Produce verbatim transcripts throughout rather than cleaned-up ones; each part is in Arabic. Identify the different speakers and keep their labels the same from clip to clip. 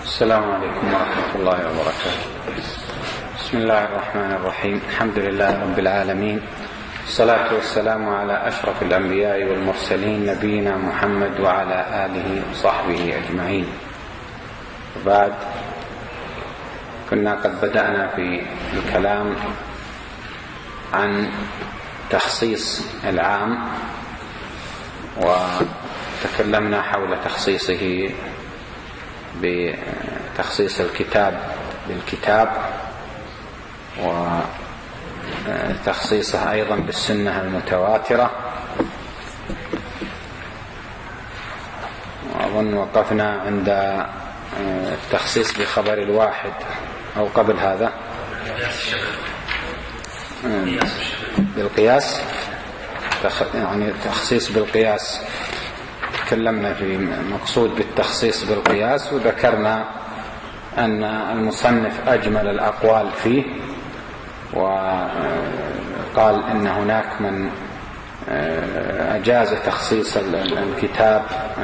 Speaker 1: السلام عليكم ورحمة الله وبركاته. بسم الله الرحمن الرحيم. الحمد لله رب العالمين، الصلاة والسلام على أشرف الأنبياء والمرسلين نبينا محمد وعلى آله وصحبه أجمعين. وبعد، كنا قد بدأنا في الكلام عن تخصيص العام، وتكلمنا حول تخصيصه بتخصيص الكتاب بالكتاب، وتخصيصه أيضا بالسنة المتواترة، وأظن وقفنا عند التخصيص بخبر الواحد، أو قبل هذا بالقياس، يعني تخصيص بالقياس. تكلمنا في مقصود بالتخصيص بالقياس، وذكرنا أن المصنف أجمل الأقوال فيه، وقال إن هناك من أجاز تخصيص الكتاب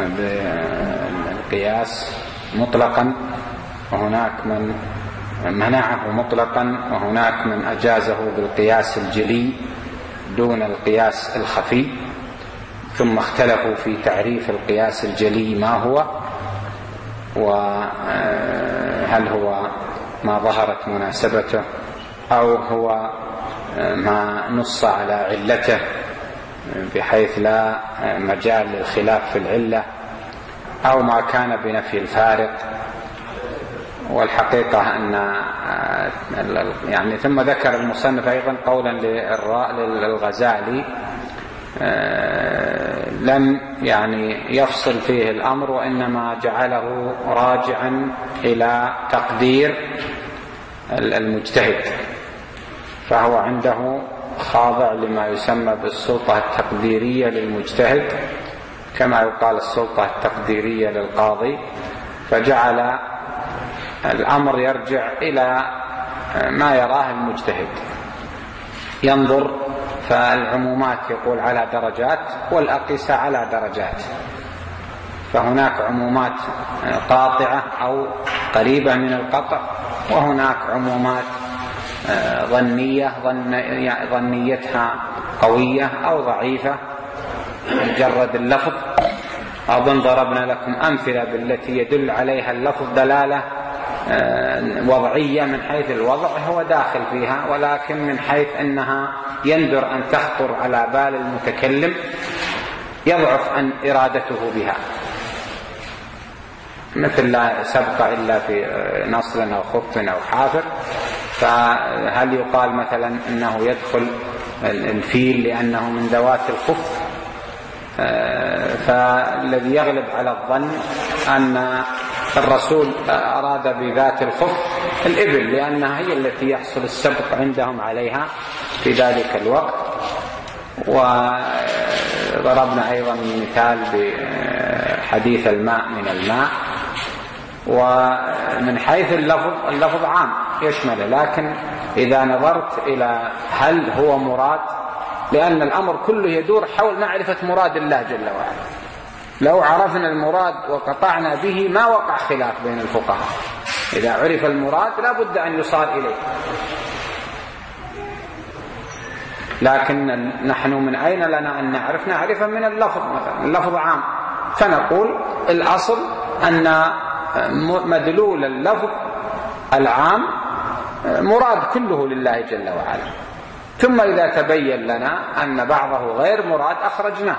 Speaker 1: بالقياس مطلقا، وهناك من منعه مطلقا، وهناك من أجازه بالقياس الجلي دون القياس الخفي. ثم اختلفوا في تعريف القياس الجلي ما هو، وهل هو ما ظهرت مناسبته، أو هو ما نص على علته بحيث لا مجال للخلاف في العلة، أو ما كان بنفي الفارق. والحقيقة أن يعني ثم ذكر المصنف أيضا قولا للغزالي لم يعني يفصل فيه الأمر، وإنما جعله راجعا إلى تقدير المجتهد، فهو عنده خاضع لما يسمى بالسلطة التقديرية للمجتهد، كما يقال السلطة التقديرية للقاضي، فجعل الأمر يرجع إلى ما يراه المجتهد، ينظر. فالعمومات يقول على درجات، والأقيسة على درجات، فهناك عمومات قاطعة أو قريبة من القطع، وهناك عمومات ظنية ظنيتها قوية أو ضعيفة مجرد اللفظ. أظن ضربنا لكم أمثلة بالتي يدل عليها اللفظ دلالة وضعية، من حيث الوضع هو داخل فيها، ولكن من حيث أنها يندر أن تخطر على بال المتكلم يضعف أن إرادته بها، مثل لا سبق إلا في نصل أو خف أو حافر. فهل يقال مثلا أنه يدخل الفيل لأنه من ذوات الخف؟ فالذي يغلب على الظن أن الرسول أراد بذات الخف الإبل، لأنها هي التي يحصل السبق عندهم عليها في ذلك الوقت. وضربنا أيضا مثال بحديث الماء من الماء. ومن حيث اللفظ، اللفظ عام يشمل، لكن إذا نظرت إلى هل هو مراد، لأن الأمر كله يدور حول معرفة مراد الله جل وعلا. لو عرفنا المراد وقطعنا به ما وقع خلاف بين الفقهاء. إذا عرف المراد لا بد أن يصار إليه، لكن نحن من أين لنا أن نعرف؟ نعرف من اللفظ. مثلا اللفظ عام، فنقول الأصل أن مدلول اللفظ العام مراد كله لله جل وعلا، ثم إذا تبين لنا أن بعضه غير مراد أخرجناه.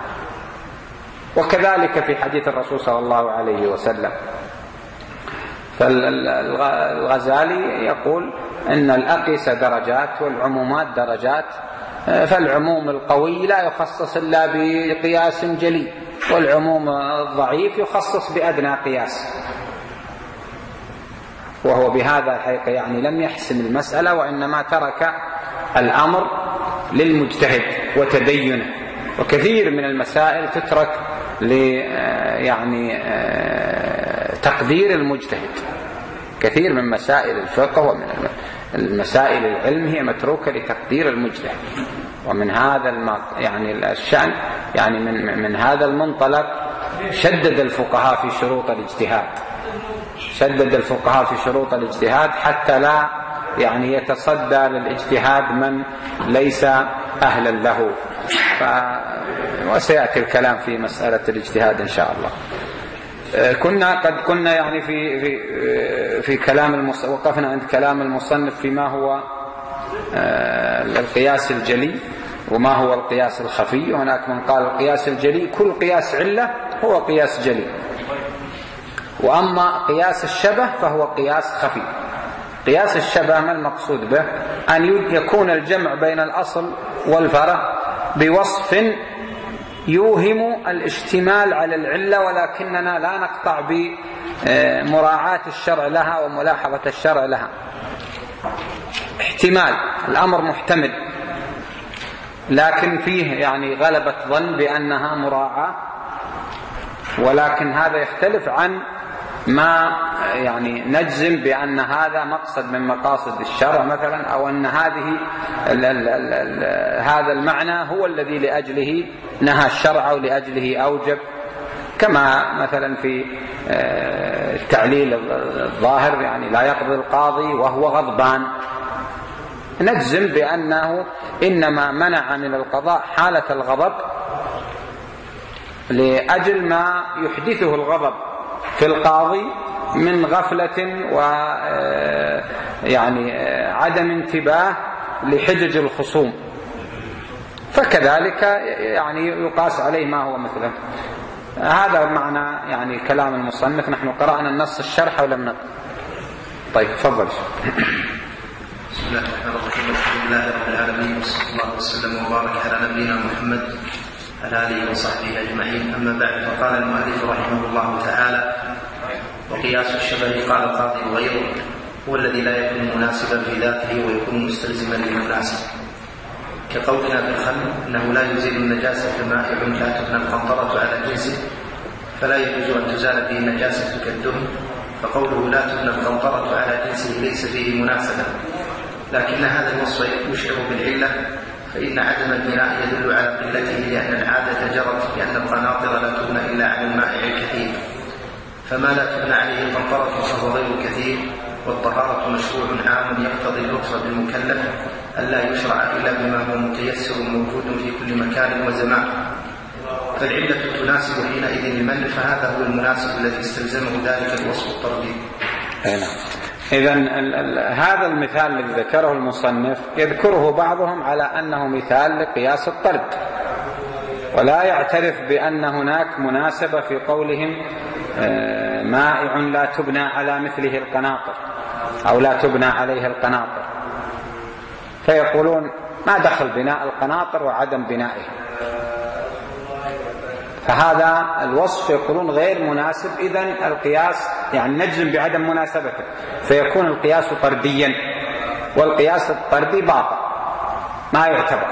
Speaker 1: وكذلك في حديث الرسول صلى الله عليه وسلم. فالغزالي يقول أن الأقيسة درجات والعمومات درجات، فالعموم القوي لا يخصص إلا بقياس جلي، والعموم الضعيف يخصص بأدنى قياس. وهو بهذا الحقيقة يعني لم يحسم المسألة، وإنما ترك الأمر للمجتهد وتدينه. وكثير من المسائل تترك ل يعني تقدير المجتهد. كثير من مسائل الفقه ومن المسائل العلم هي متروكة لتقدير المجتهد. ومن هذا يعني الشأن، يعني من من هذا المنطلق شدد الفقهاء في شروط الاجتهاد، شدد الفقهاء في شروط الاجتهاد حتى لا يعني يتصدى للاجتهاد من ليس أهلا له. ف... وسيأتي الكلام في مسألة الاجتهاد إن شاء الله. كنا قد كنا يعني في في في كلام المص... وقفنا عند كلام المصنف فيما هو القياس الجلي وما هو القياس الخفي. هناك من قال القياس الجلي كل قياس علة هو قياس جلي، وأما قياس الشبه فهو قياس خفي. قياس الشبه ما المقصود به؟ أن يكون الجمع بين الأصل والفرع بوصف يوهم الاشتمال على العلة، ولكننا لا نقطع بمراعاة الشرع لها وملاحظة الشرع لها. احتمال، الأمر محتمل لكن فيه يعني غلبة ظن بأنها مراعاة، ولكن هذا يختلف عن ما يعني نجزم بأن هذا مقصد من مقاصد الشرع مثلا، أو أن هذه ال ال ال ال هذا المعنى هو الذي لأجله نهى الشرع أو لأجله أوجب، كما مثلا في التعليل الظاهر يعني لا يقضي القاضي وهو غضبان، نجزم بأنه إنما منع من القضاء حالة الغضب لأجل ما يحدثه الغضب في القاضي من غفلة و يعني عدم انتباه لحجج الخصوم، فكذلك يعني يقاس عليه ما هو مثله. هذا معنى يعني كلام المصنف. نحن قرأنا النص الشرح ولم نقرأ. طيب تفضل.
Speaker 2: بسم الله الرحمن الرحيم. الحمد لله رب العالمين، وصلى الله وسلم وبارك على نبينا محمد على آله وصحبه أجمعين. أما بعد، فقال المؤلف رحمه الله تعالى: وقياس الشبه قال القاضي وغيره هو الذي لا يكون مناسبا في ذاته ويكون مستلزما للمناسب، كقولنا في الخل انه لا يزيل النجاسه مائع لا تبنى القنطره على جنسه فلا يجوز ان تزال به النجاسه كالدهن، فقوله لا تبنى القنطره على جنسه ليس فيه مناسبه، لكن هذا الوصف يشعر بالعله، فان عدم البناء يدل على قلته، لان العاده جرت بان القناطر لا تبنى الا على المائع الكثير، فما لا تبنى عليه القنطره فهو غير كثير. والطهارة مشروع عام يقتضي اللطف بالمكلف ألا يشرع إلا بما هو متيسر موجود في كل مكان وزمان، فالعلة تناسب حينئذ المنع، فهذا هو المناسب الذي استلزمه ذلك الوصف الطردي.
Speaker 1: إذن هذا المثال الذي ذكره المصنف يذكره بعضهم على أنه مثال لقياس الطرد، ولا يعترف بأن هناك مناسبة في قولهم مائع لا تبنى على مثله القناطر أو لا تبنى عليها القناطر، فيقولون ما دخل بناء القناطر وعدم بنائها، فهذا الوصف يقولون غير مناسب. إذن القياس يعني نجزم بعدم مناسبته، فيكون القياس طرديا، والقياس الطردي باطل ما يعتبر.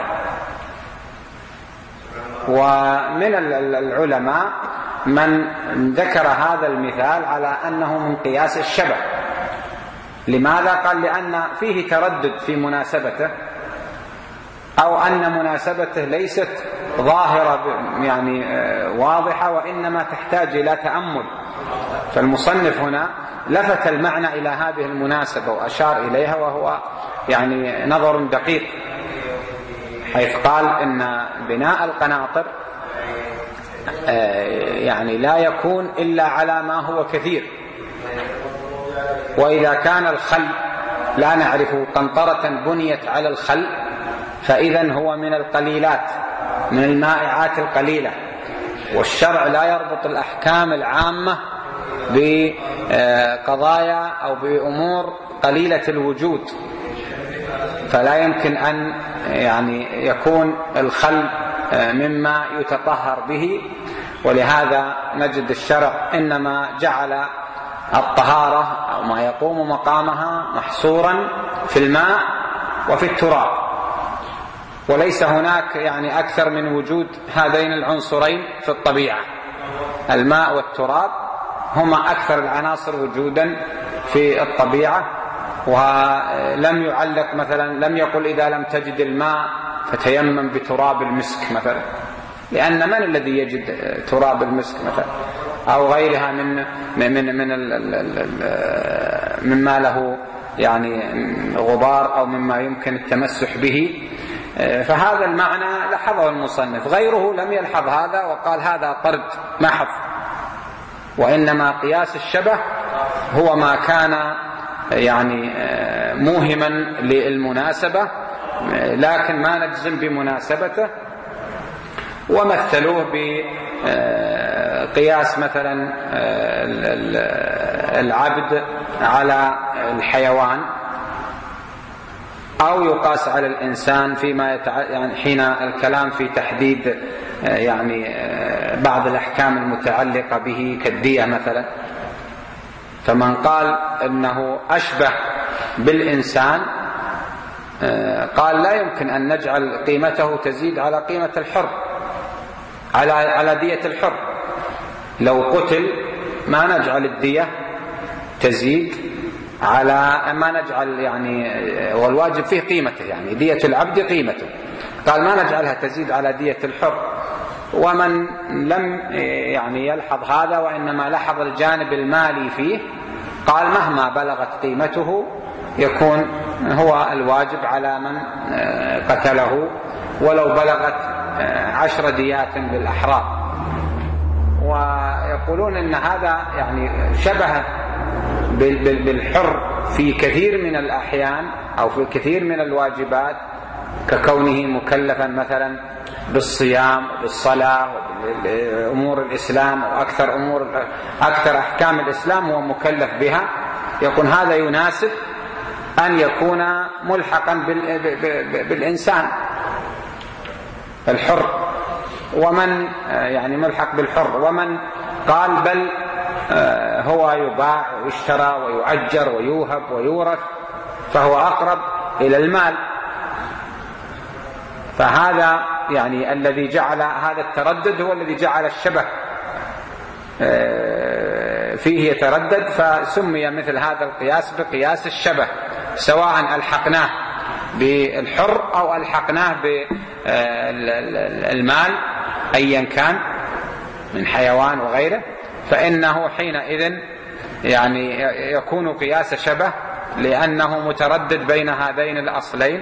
Speaker 1: ومن العلماء من ذكر هذا المثال على أنه من قياس الشبه. لماذا؟ قال لأن فيه تردد في مناسبته، أو أن مناسبته ليست ظاهرة يعني واضحة، وإنما تحتاج إلى تأمل. فالمصنف هنا لفت المعنى إلى هذه المناسبة وأشار إليها، وهو يعني نظر دقيق، حيث قال إن بناء القناطر يعني لا يكون إلا على ما هو كثير، وإذا كان الخل لا نعرف قنطرة بنيت على الخل فإذن هو من القليلات، من المائعات القليلة، والشرع لا يربط الأحكام العامة بقضايا أو بأمور قليلة الوجود، فلا يمكن أن يعني يكون الخل مما يتطهر به. ولهذا نجد الشرع إنما جعل الطهارة أو ما يقوم مقامها محصورا في الماء وفي التراب، وليس هناك يعني أكثر من وجود هذين العنصرين في الطبيعة. الماء والتراب هما أكثر العناصر وجودا في الطبيعة، ولم يعلق مثلا، لم يقل إذا لم تجد الماء فتيمم بتراب المسك مثلا، لأن من الذي يجد تراب المسك مثلا؟ أو غيرها من من من مما له يعني غبار أو مما يمكن التمسح به. فهذا المعنى لحظه المصنف، غيره لم يلحظ هذا وقال هذا طرد محض، وإنما قياس الشبه هو ما كان يعني موهما للمناسبة لكن ما نجزم بمناسبته. ومثلوه بقياس مثلا العبد على الحيوان، أو يقاس على الإنسان فيما يتع... يعني حين الكلام في تحديد يعني بعض الأحكام المتعلقة به كالدية مثلا. فمن قال إنه أشبه بالإنسان قال لا يمكن أن نجعل قيمته تزيد على قيمة الحر، على على دية الحر. لو قتل ما نجعل الدية تزيد على ما نجعل يعني، والواجب فيه قيمته، يعني دية العبد قيمته، قال ما نجعلها تزيد على دية الحر. ومن لم يعني يلحظ هذا وإنما لحظ الجانب المالي فيه قال مهما بلغت قيمته يكون هو الواجب على من قتله ولو بلغت عشر ديات للأحرار. ويقولون إن هذا يعني شبه بالحر في كثير من الأحيان أو في كثير من الواجبات، ككونه مكلفا مثلا بالصيام وبالصلاة وبأمور الإسلام وأكثر أمور أكثر أحكام الإسلام هو مكلف بها. يكون هذا يناسب أن يكون ملحقا بالإنسان الحر، ومن يعني ملحق بالحر. ومن قال بل هو يباع ويشترى ويؤجر ويوهب ويورث فهو أقرب إلى المال. فهذا يعني الذي جعل هذا التردد هو الذي جعل الشبه فيه يتردد، فسمي مثل هذا القياس بقياس الشبه، سواء ألحقناه بالحر أو ألحقناه بالمال أيا كان من حيوان وغيره، فإنه حينئذ يعني يكون قياس شبه لأنه متردد بين هذين الأصلين.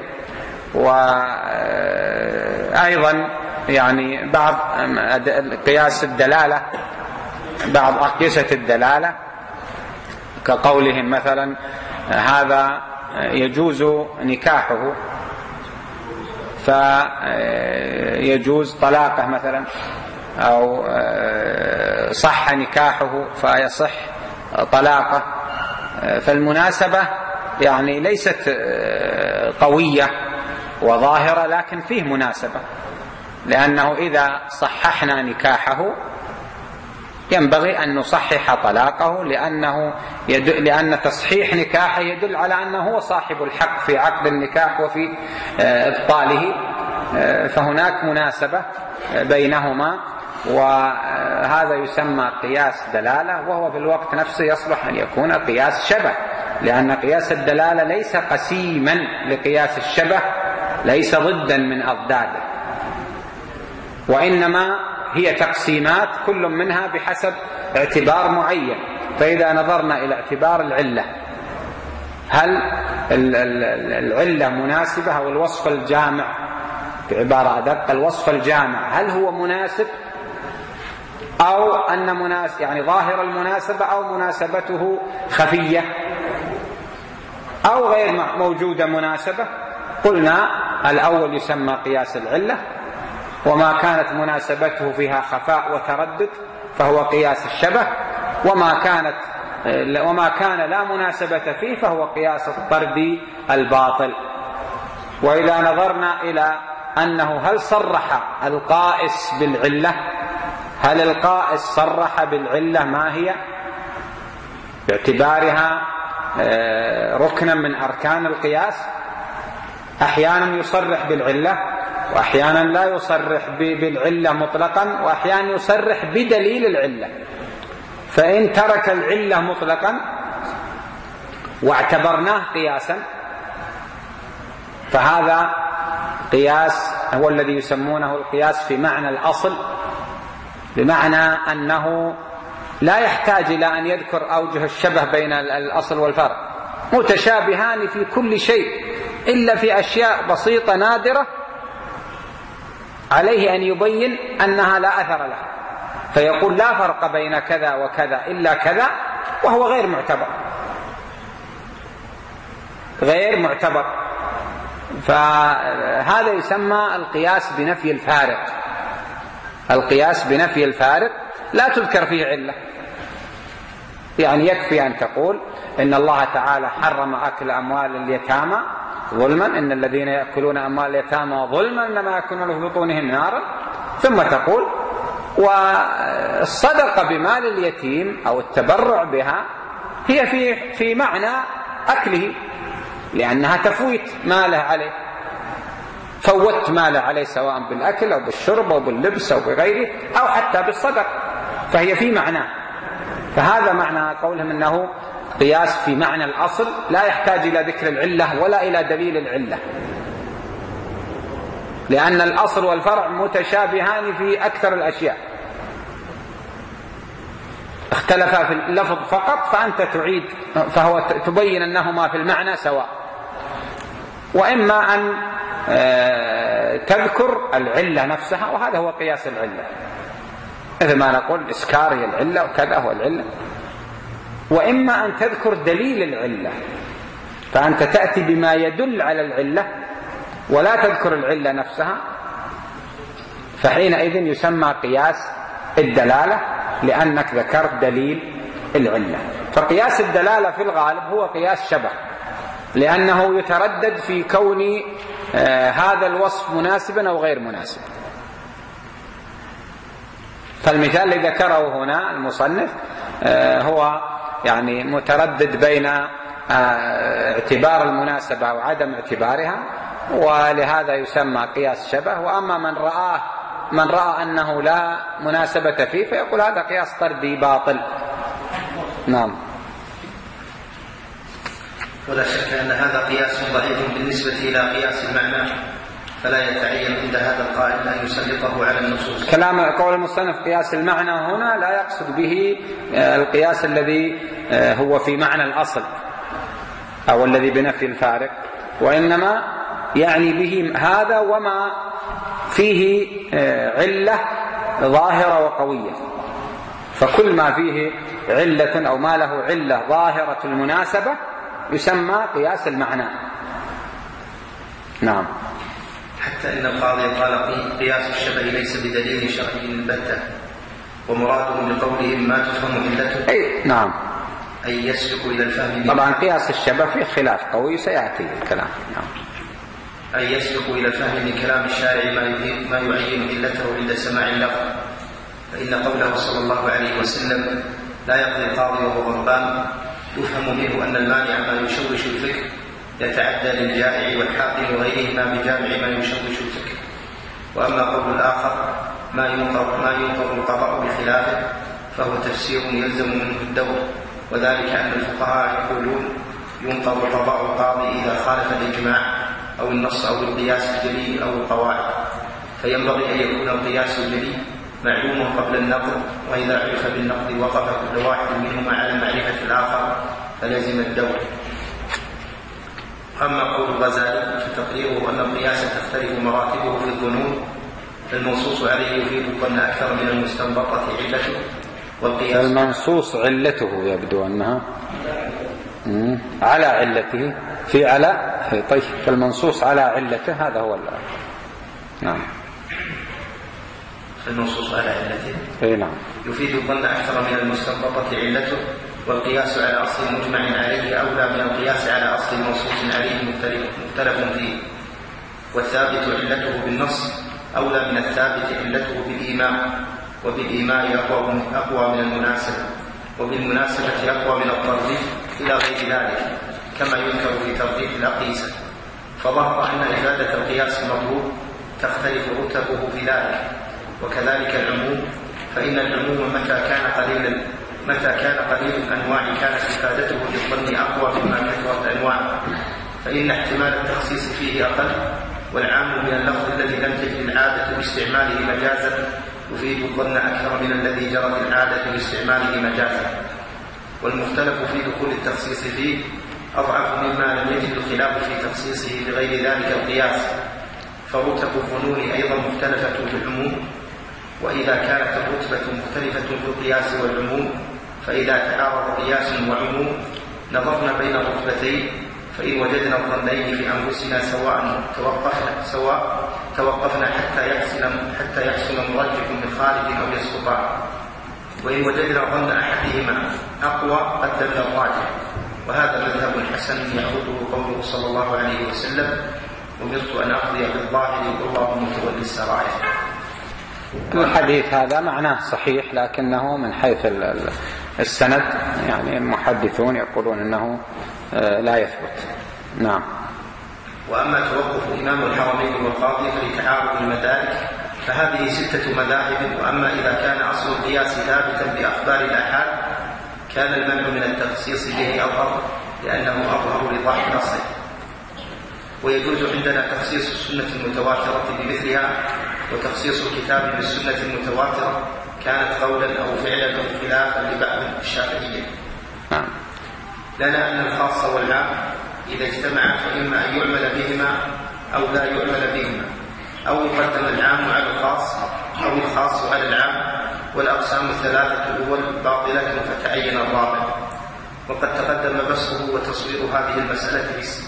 Speaker 1: وأيضا يعني بعض قياس الدلالة، بعض أقيسة الدلالة كقولهم مثلا هذا يجوز نكاحه فيجوز طلاقه مثلا، أو صح نكاحه فيصح طلاقه. فالمناسبة يعني ليست قوية وظاهرة لكن فيه مناسبة، لأنه إذا صححنا نكاحه ينبغي أن نصحح طلاقه، لأنه يدل لأن تصحيح نكاحه يدل على أنه هو صاحب الحق في عقد النكاح وفي إبطاله، فهناك مناسبة بينهما. وهذا يسمى قياس دلالة، وهو في الوقت نفسه يصلح أن يكون قياس شبه، لأن قياس الدلالة ليس قسيما لقياس الشبه، ليس ضدا من أضداده، وإنما هي تقسيمات كل منها بحسب اعتبار معين. فإذا نظرنا إلى اعتبار العلة، هل العلة مناسبة أو الوصف الجامع، بعبارة أدق الوصف الجامع هل هو مناسب أو أن مناسب يعني ظاهر المناسبة أو مناسبته خفية أو غير موجودة مناسبة؟ قلنا الأول يسمى قياس العلة، وما كانت مناسبته فيها خفاء وتردد فهو قياس الشبه، وما كانت وما كان لا مناسبة فيه فهو قياس الطرد الباطل. وإذا نظرنا إلى أنه هل صرح القائس بالعلة، هل القائس صرح بالعلة ما هي باعتبارها ركنا من أركان القياس؟ أحيانا يصرح بالعلة وأحيانا لا يصرح بالعلة مطلقا، وأحيانا يصرح بدليل العلة. فإن ترك العلة مطلقا واعتبرناه قياسا فهذا قياس هو الذي يسمونه القياس في معنى الأصل، بمعنى أنه لا يحتاج إلى أن يذكر أوجه الشبه بين الأصل والفرع، متشابهان في كل شيء إلا في أشياء بسيطة نادرة عليه أن يبين أنها لا أثر لها، فيقول لا فرق بين كذا وكذا إلا كذا، وهو غير معتبر غير معتبر فهذا يسمى القياس بنفي الفارق. القياس بنفي الفارق لا تذكر فيه علة، يعني يكفي أن تقول إن الله تعالى حرم أكل أموال اليتامى ظلما، إن الذين يأكلون أموال اليتامى ظلما إنما يأكلون في بطونهم نارا، ثم تقول والصدقة بمال اليتيم أو التبرع بها هي في في معنى أكله، لأنها تفويت ماله عليه، فوت ماله عليه سواء بالأكل أو بالشرب أو باللبس أو بغيره أو حتى بالصدق، فهي في معناه. فهذا معنى قولهم إنه قياس في معنى الأصل، لا يحتاج إلى ذكر العلة ولا إلى دليل العلة، لأن الأصل والفرع متشابهان في أكثر الأشياء، اختلفا في اللفظ فقط، فأنت تعيد فهو تبين أنهما في المعنى سواء. وإما أن تذكر العلة نفسها، وهذا هو قياس العلة، مثل ما نقول الإسكار هي العلة وكذا هو العلة، وإما أن تذكر دليل العلة، فأنت تأتي بما يدل على العلة ولا تذكر العلة نفسها، فحينئذ يسمى قياس الدلالة، لأنك ذكرت دليل العلة. فقياس الدلالة في الغالب هو قياس شبه، لأنه يتردد في كون آه هذا الوصف مناسبا أو غير مناسب. فالمثال الذي ذكره هنا المصنف آه هو يعني متردد بين آه اعتبار المناسبة أو عدم اعتبارها، ولهذا يسمى قياس شبه. وأما من رآه من رأى أنه لا مناسبة فيه فيقول هذا قياس طردي باطل. نعم.
Speaker 2: ولا شك أن هذا قياس ضعيف بالنسبة إلى قياس المعنى، فلا يتعين عند هذا القائل أن يسلطه على النصوص.
Speaker 1: كلام قول المصنف قياس المعنى هنا لا يقصد به القياس الذي هو في معنى الأصل أو الذي بنفي الفارق، وإنما يعني به هذا وما فيه علة ظاهرة وقوية. فكل ما فيه علة أو ما له علة ظاهرة المناسبة يسمى قياس المعنى. نعم.
Speaker 2: حتى إن القاضي قال قياس الشبه ليس بدليل شرعي البتة، ومرادهم بقولهم ما تفهم علته.
Speaker 1: أي نعم.
Speaker 2: أي يسلك إلى الفهم.
Speaker 1: طبعا قياس الشبه فيه خلاف قوي سيأتي الكلام. نعم.
Speaker 2: أي يسلك إلى الفهم من كلام الشارع ما يعين علته عند سماع اللفظ، فإن قوله صلى الله عليه وسلم لا يقضي القاضي وهو غضبان يفهم منه أن المانع ما يشوش الفكر يتعدى للجائع والحاقن وغيرهما بجامع ما يشوش الفكر. وأما قول الآخر ما ينقض ما ينقض القضاء بخلافه فهو تفسير يلزم منه الدور، وذلك أن الفقهاء يقولون ينقض قضاء القاضي إذا خالف الإجماع أو النص أو القياس الجلي أو القواعد، فينبغي أن يكون القياس الجلي معلوم قبل النقد، وإذا عرف بالنقد وقف كل واحد منهما على معرفة الآخر فلزم الدور. أما قول الغزالي فتقريره أن القياس تختلف مراتبه في الظنون، فالمنصوص عليه يفيد الظن أكثر من المستنبطة علته، والقياس
Speaker 1: المنصوص علته يبدو أنها على علته في على طيب، فالمنصوص على علته هذا هو الله. نعم.
Speaker 2: فالمنصوص على علته
Speaker 1: اي نعم
Speaker 2: يفيد الظن أكثر من المستنبطة علته، والقياس على أصل مجمع عليه أولى من القياس على أصل منصوص عليه مختلف فيه، والثابت علته بالنص أولى من الثابت علته بالإيماء، وبالإيماء أقوى, أقوى من المناسبة، وبالمناسبة أقوى من الترغيب إلى غير ذلك، كما يذكر في ترغيب الأقيسة. فظهر أن إفادة القياس المطلوب تختلف رتبه في ذلك، وكذلك العموم، فإن العموم متى كان قليلا متى كان قليل الأنواع كانت إفادته للظن أقوى مما كثرت أنواعه، فإن احتمال التخصيص فيه أقل، والعام من اللفظ الذي لم تجد العادة باستعماله مجازا يفيد الظن أكثر من الذي جرت العادة باستعماله مجازا. والمختلف في دخول التخصيص فيه أضعف مما لم يجد الخلاف في تخصيصه بغير ذلك القياس، فرتب الظنون أيضا مختلفة في العموم. وإذا كانت الرتبة مختلفة في القياس والعموم، فإذا تعارض قياس وعموم نظرنا بين الرتبتين، فإن وجدنا الظنين في أنفسنا سواء توقفنا سواء توقفنا حتى يحصل حتى يحصل مرجح من خارج أو يسقطان، وإن وجدنا ظن أحدهما أقوى قدمنا الراجح. وهذا مذهب حسن يأخذه قوله صلى الله عليه وسلم: أمرت أن أقضي بالظاهر والله متولي السرائر.
Speaker 1: الحديث هذا معناه صحيح، لكنه من حيث السند يعني المحدثون يقولون أنه لا يثبت. نعم.
Speaker 2: وأما توقف إمام الحرمين والقاضي لتعارض المدارك فهذه ستة مذاهب. وأما إذا كان أصل القياس ثابتا بأخبار الآحاد كان المنع من التخصيص به أظهر، لأنه أظهر لظاهر الأصل. ويجوز عندنا تخصيص السنة المتواترة بمثلها، وتخصيص الكتاب بالسنة المتواترة كانت قولا أو فعلا أو خلافا لبعض الشافعية. لنا أن الخاص والعام إذا اجتمعا فإما أن يعمل بهما أو لا يعمل بهما، أو يقدم العام على الخاص أو الخاص على العام، والأقسام الثلاثة الأول باطلة فتعين الرابع. وقد تقدم بسطه وتصوير هذه المسألة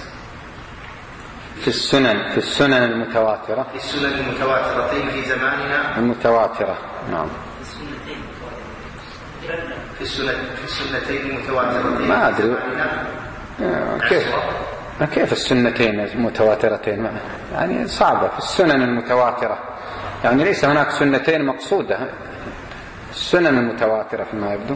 Speaker 1: في السنن في السنن المتواترة
Speaker 2: في السنن المتواترتين في زماننا
Speaker 1: المتواترة. نعم.
Speaker 2: في السنة في السنتين المتواترتين
Speaker 1: ما أدري كيف كيف السنتين المتواترتين، يعني صعبة. في السنن المتواترة يعني ليس هناك سنتين مقصودة، السنن المتواترة فيما يبدو.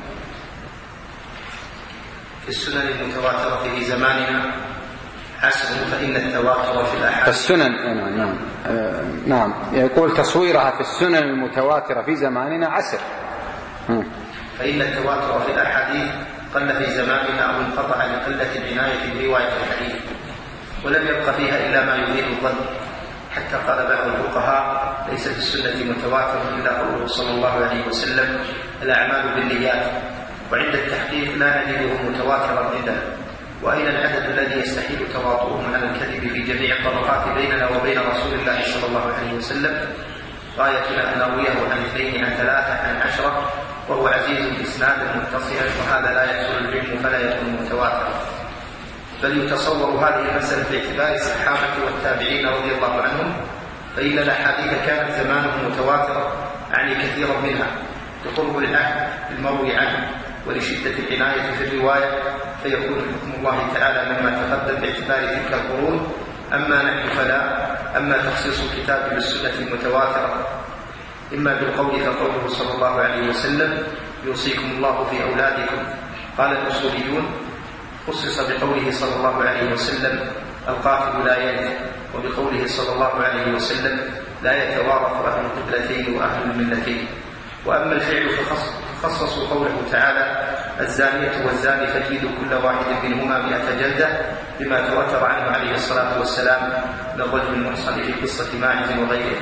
Speaker 2: في السنن المتواترة في زماننا حسن، فإن التواتر في الأحاديث
Speaker 1: السنن. نعم آه نعم يقول تصويرها في السنن المتواترة في زماننا عسر. م.
Speaker 2: فإن التواتر في الأحاديث قل في زماننا أو انقطع لقلة العناية برواية الحديث، ولم يبق فيها إلا ما يريد الظن، حتى قال بعض الفقهاء: ليس في السنة متواتر إلا قوله صلى الله عليه وسلم: الأعمال بالنيات. وعند التحقيق لا نجده متواترا عندنا. وأين العدد الذي يستحيل تواطؤهم على الكذب في جميع الطبقات بيننا وبين رسول الله صلى الله عليه وسلم؟ غايتنا أن نرويه عن اثنين عن ثلاثة عن عشرة، وهو عزيز الإسناد متصلا، وهذا لا يحصل العلم فلا يكون متواترا. بل يتصور هذه المسألة باعتبار الصحابة والتابعين رضي الله عنهم، فإن الأحاديث كانت زمانهم متواترة، أعني كثيرا منها، لقرب العهد المروي عنه ولشدة العناية في الرواية، فيكون حكم الله تعالى مما تقدم باعتبار تلك القرون. أما نحن فلا. أما تخصيص الكتاب بالسنة المتواترة إما بالقول كقوله صلى الله عليه وسلم: يوصيكم الله في أولادكم. قال الأصوليون: خصص بقوله صلى الله عليه وسلم: القاتل لا يرث، وبقوله صلى الله عليه وسلم: لا يتوارث أهل القبلتين وأهل الملتين. وأما الفعل فخصصوا قوله تعالى: الزانية والزاني فجلدوا كل واحد منهما مئة جلدة، بما تواتر عنه عليه الصلاة والسلام للرجل المحصن في قصة ماعز وغيره.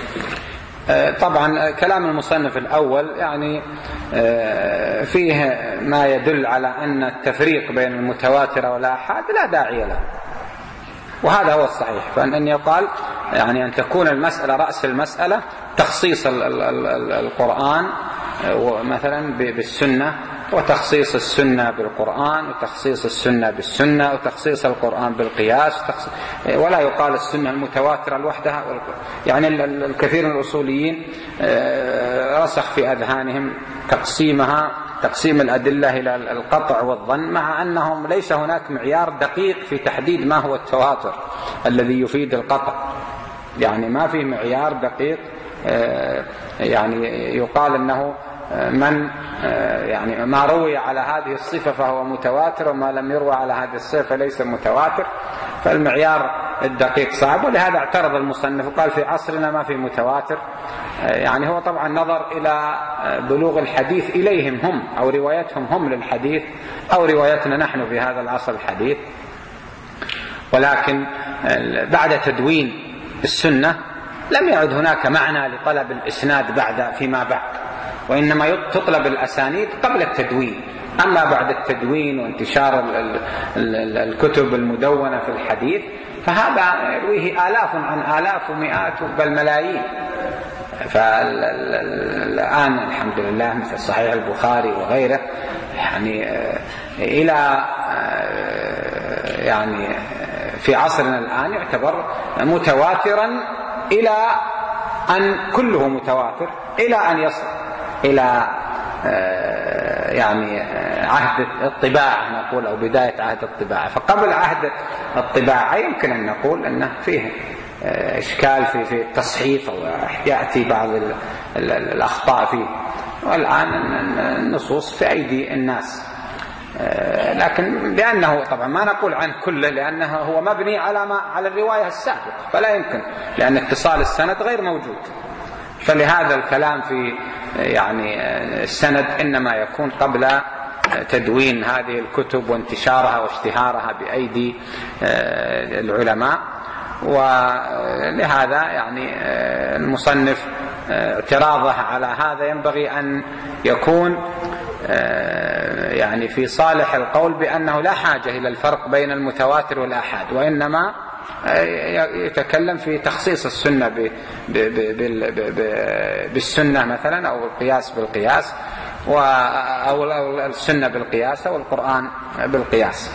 Speaker 1: طبعا كلام المصنف الأول يعني فيه ما يدل على أن التفريق بين المتواتر والآحاد لا داعي له، وهذا هو الصحيح. فأن يقال يعني أن تكون المسألة رأس المسألة تخصيص القرآن مثلا بالسنة، وتخصيص السنة بالقرآن، وتخصيص السنة بالسنة، وتخصيص القرآن بالقياس، ولا يقال السنة المتواترة لوحدها. يعني الكثير من الأصوليين رسخ في أذهانهم تقسيمها تقسيم الأدلة إلى القطع والظن، مع أنهم ليس هناك معيار دقيق في تحديد ما هو التواتر الذي يفيد القطع. يعني ما في معيار دقيق يعني يقال أنه من يعني ما روي على هذه الصفة فهو متواتر، وما لم يروى على هذه الصفة ليس متواتر. فالمعيار الدقيق صعب، ولهذا اعترض المصنف وقال في عصرنا ما في متواتر. يعني هو طبعا نظر إلى بلوغ الحديث إليهم هم، أو روايتهم هم للحديث، أو روايتنا نحن في هذا العصر الحديث. ولكن بعد تدوين السنة لم يعد هناك معنى لطلب الإسناد بعد فيما بعد، وإنما تطلب الأسانيد قبل التدوين. أما بعد التدوين وانتشار الكتب المدونة في الحديث فهذا يرويه آلاف عن آلاف ومئات بل ملايين. فالآن الحمد لله مثل صحيح البخاري وغيره يعني إلى يعني في عصرنا الآن يعتبر متواترا إلى أن كله متواتر إلى أن يصل إلى يعني عهد الطباعة نقول أو بداية عهد الطباعة. فقبل عهد الطباعة يمكن أن نقول أنه فيه إشكال في في التصحيف أو يأتي بعض الأخطاء فيه، والآن النصوص في أيدي الناس. لكن لأنه طبعا ما نقول عن كله لأنه هو مبني على ما على الرواية السابقة فلا يمكن، لأن اتصال السند غير موجود. فلهذا الكلام في يعني السند إنما يكون قبل تدوين هذه الكتب وانتشارها واشتهارها بأيدي العلماء. ولهذا يعني المصنف اعتراضه على هذا ينبغي أن يكون يعني في صالح القول بأنه لا حاجة إلى الفرق بين المتواتر والآحاد، وإنما يتكلم في تخصيص السنة بالسنة مثلا أو القياس بالقياس أو السنة بالقياس أو القرآن بالقياس.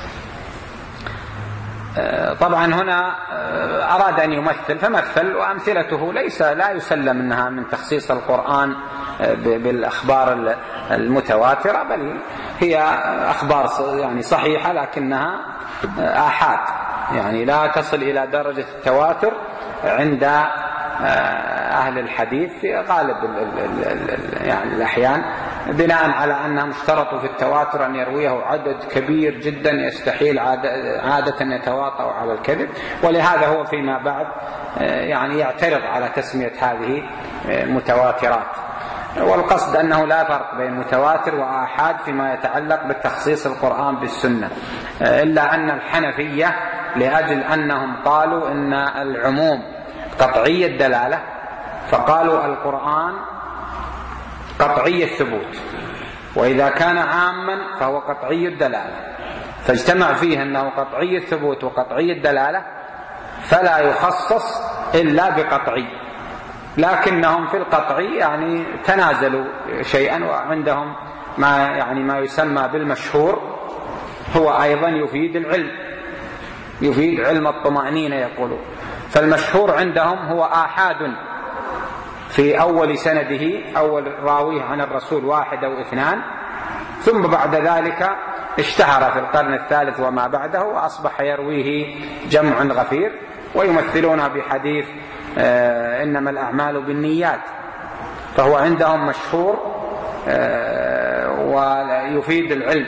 Speaker 1: طبعا هنا أراد أن يمثل فمثل، وأمثلته ليس لا يسلم أنها من تخصيص القرآن بالأخبار المتواترة، بل هي أخبار يعني صحيحة لكنها آحاد يعني لا تصل إلى درجة التواتر عند أهل الحديث في غالب يعني الأحيان، بناء على أنهم اشترطوا في التواتر أن يرويه عدد كبير جدا يستحيل عادة يتواطؤ على الكذب. ولهذا هو فيما بعد يعني يعترض على تسمية هذه متواترات. والقصد أنه لا فرق بين متواتر وآحاد فيما يتعلق بالتخصيص القرآن بالسنة، إلا أن الحنفية لأجل أنهم قالوا إن العموم قطعي الدلالة فقالوا القرآن قطعي الثبوت، وإذا كان عاما فهو قطعي الدلالة، فاجتمع فيه أنه قطعي الثبوت وقطعي الدلالة فلا يخصص إلا بقطعي. لكنهم في القطعي يعني تنازلوا شيئا، وعندهم ما يعني ما يسمى بالمشهور هو أيضا يفيد العلم، يفيد علم الطمأنينة يقولون. فالمشهور عندهم هو آحاد في أول سنده أول راويه عن الرسول واحد أو اثنان، ثم بعد ذلك اشتهر في القرن الثالث وما بعده وأصبح يرويه جمع غفير، ويمثلون بحديث آه إنما الأعمال بالنيات، فهو عندهم مشهور آه ويفيد العلم.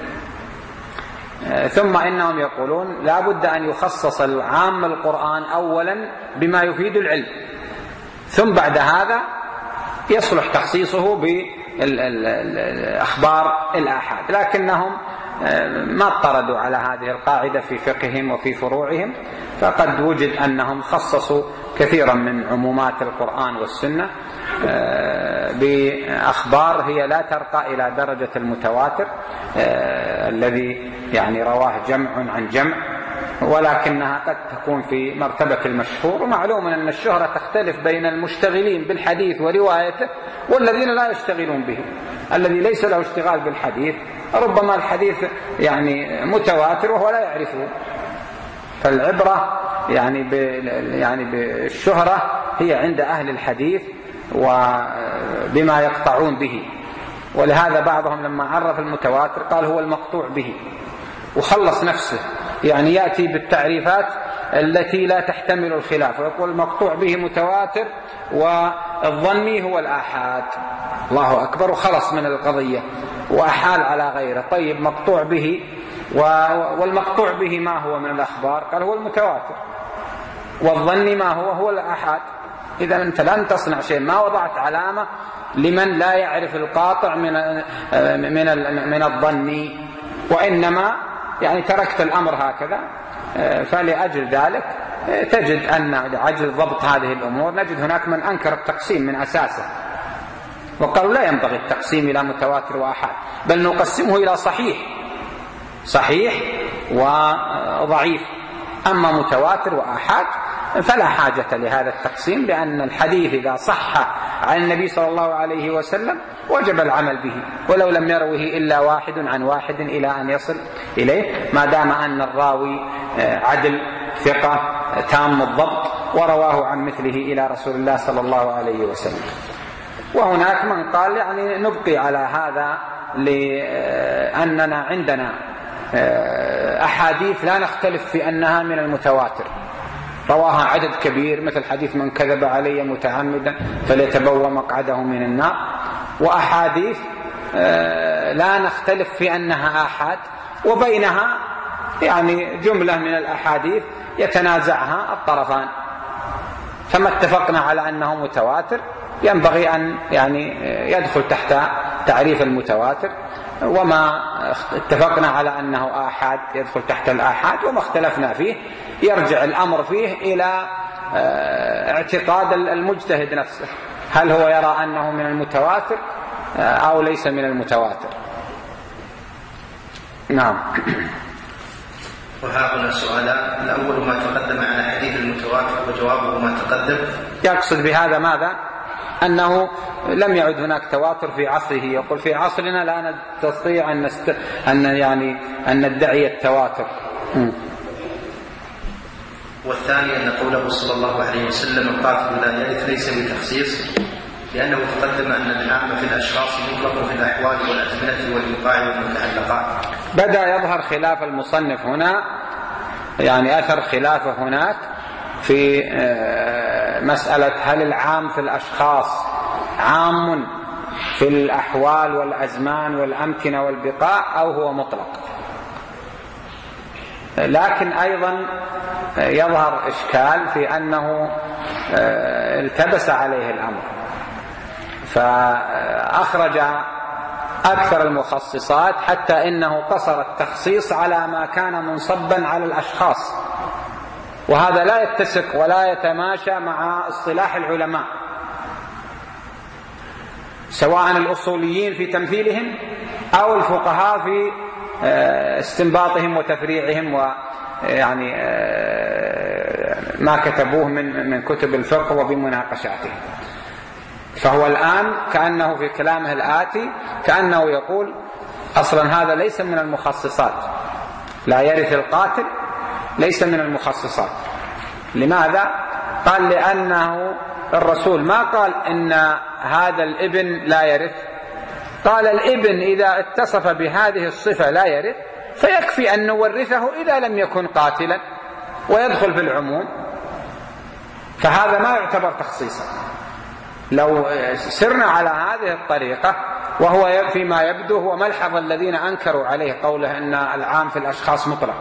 Speaker 1: آه ثم إنهم يقولون لا بد أن يخصص العام القرآن أولا بما يفيد العلم، ثم بعد هذا يصلح تخصيصه بالأخبار الآحاد. لكنهم ما اضطردوا على هذه القاعدة في فقههم وفي فروعهم، فقد وجد أنهم خصصوا كثيرا من عمومات القرآن والسنة بأخبار هي لا ترقى إلى درجة المتواتر الذي يعني رواه جمع عن جمع، ولكنها قد تكون في مرتبة المشهور. ومعلوم أن الشهرة تختلف بين المشتغلين بالحديث وروايته والذين لا يشتغلون به. الذي ليس له اشتغال بالحديث ربما الحديث يعني متواتر وهو لا يعرفه. فالعبرة يعني يعني بالشهرة هي عند أهل الحديث وبما يقطعون به. ولهذا بعضهم لما عرف المتواتر قال هو المقطوع به، وخلص نفسه، يعني يأتي بالتعريفات التي لا تحتمل الخلاف، ويقول المقطوع به متواتر والظني هو الآحاد. الله أكبر، وخلص من القضية وأحال على غيره. طيب مقطوع به والمقطوع به ما هو من الأخبار؟ قال هو المتواتر. والظني ما هو؟ هو الآحاد. إذا أنت لن تصنع شيء، ما وضعت علامة لمن لا يعرف القاطع من من من الظني، وإنما يعني تركت الأمر هكذا. فلأجل ذلك تجد أن لعجل ضبط هذه الأمور نجد هناك من أنكر التقسيم من أساسه، وقالوا لا ينبغي التقسيم إلى متواتر وآحاد، بل نقسمه إلى صحيح صحيح وضعيف، أما متواتر وآحاد فلا حاجة لهذا التقسيم، لأن الحديث إذا صح عن النبي صلى الله عليه وسلم وجب العمل به، ولو لم يروه إلا واحد عن واحد إلى أن يصل إليه، ما دام أن الراوي عدل ثقة تام الضبط ورواه عن مثله إلى رسول الله صلى الله عليه وسلم. وهناك من قال يعني نبقي على هذا لأننا عندنا أحاديث لا نختلف في أنها من المتواتر، رواها عدد كبير، مثل حديث من كذب علي متعمدا فليتبوأ مقعده من النار، وأحاديث لا نختلف في أنها آحاد، وبينها يعني جملة من الأحاديث يتنازعها الطرفان، فما اتفقنا على أنه متواتر ينبغي أن يعني يدخل تحت تعريف المتواتر، وما اتفقنا على أنه آحاد يدخل تحت الآحاد، وما اختلفنا فيه يرجع الأمر فيه إلى اعتقاد المجتهد نفسه، هل هو يرى أنه من المتواتر أو ليس من المتواتر. نعم.
Speaker 2: وهذا سؤالان، الأول ما تقدم على حديث المتواتر وجوابه ما تقدم.
Speaker 1: يقصد بهذا ماذا؟ أنه لم يعد هناك تواتر في عصره، يقول في عصرنا لا نستطيع أن, نست... أن يعني أن ندعي التواتر. م.
Speaker 2: والثاني أن قوله صلى الله عليه وسلم القاتل لا يرث ليس بتخصيص، لأنه تقدم أن العام في الأشخاص مطلق في الأحوال والأزمنة والوقائع والمتعلقات.
Speaker 1: بدأ يظهر خلاف المصنف هنا، يعني أثر خلافه هناك في مسألة هل العام في الأشخاص عام في الأحوال والأزمان والأمكنة والبقاع أو هو مطلق. لكن أيضا يظهر إشكال في أنه التبس عليه الأمر، فأخرج أكثر المخصصات حتى إنه قصر التخصيص على ما كان منصبا على الأشخاص، وهذا لا يتسق ولا يتماشى مع اصطلاح العلماء، سواء الأصوليين في تمثيلهم أو الفقهاء في استنباطهم وتفريعهم ويعني ما كتبوه من من كتب الفقه وبمناقشاتهم. فهو الآن كأنه في كلامه الآتي كأنه يقول أصلا هذا ليس من المخصصات، لا يرث القاتل ليس من المخصصات. لماذا؟ قال لأنه الرسول ما قال إن هذا الابن لا يرث، قال الابن إذا اتصف بهذه الصفة لا يرث فيكفي أن نورثه إذا لم يكن قاتلا ويدخل في العموم، فهذا ما يعتبر تخصيصا. لو سرنا على هذه الطريقة، وهو فيما يبدو هو ملحظ الذين أنكروا عليه قوله أن العام في الأشخاص مطلق،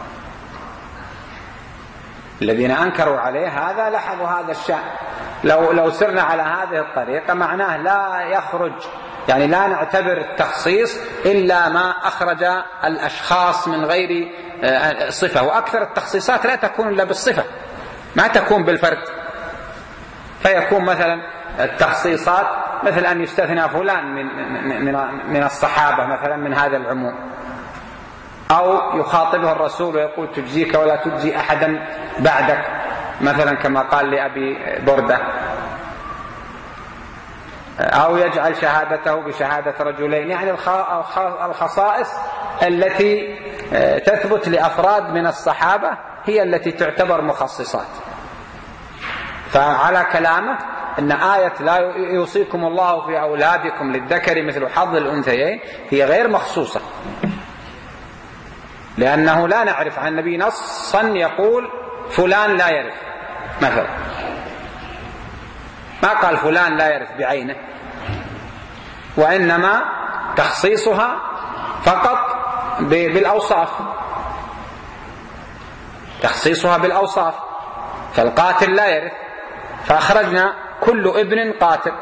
Speaker 1: الذين أنكروا عليه هذا لحظوا هذا الشأن. لو لو سرنا على هذه الطريقة معناه لا يخرج، يعني لا نعتبر التخصيص إلا ما أخرج الأشخاص من غير صفة، وأكثر التخصيصات لا تكون إلا بالصفة، ما تكون بالفرد. فيكون مثلا التخصيصات مثل أن يستثنى فلان من من من الصحابة مثلا من هذا العموم، أو يخاطبه الرسول ويقول تجزيك ولا تجزي أحدا بعدك مثلا كما قال لأبي بردة، أو يجعل شهادته بشهادة رجلين، يعني الخصائص التي تثبت لأفراد من الصحابة هي التي تعتبر مخصصات. فعلى كلامه أن آية لا يوصيكم الله في أولادكم للذكر مثل حظ الأنثيين هي غير مخصوصة، لأنه لا نعرف عن النبي نصا يقول فلان لا يرث مثلا، ما قال فلان لا يرث بعينه، وإنما تخصيصها فقط بالأوصاف، تخصيصها بالأوصاف. فالقاتل لا يرث فأخرجنا كل ابن قاتل،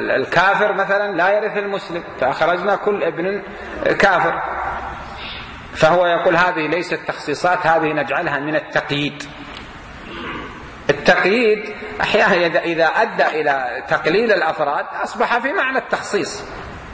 Speaker 1: والكافر مثلا لا يرث المسلم فأخرجنا كل ابن كافر. فهو يقول هذه ليست تخصيصات، هذه نجعلها من التقييد. التقييد أحيانا إذا أدى إلى تقليل الأفراد أصبح في معنى التخصيص.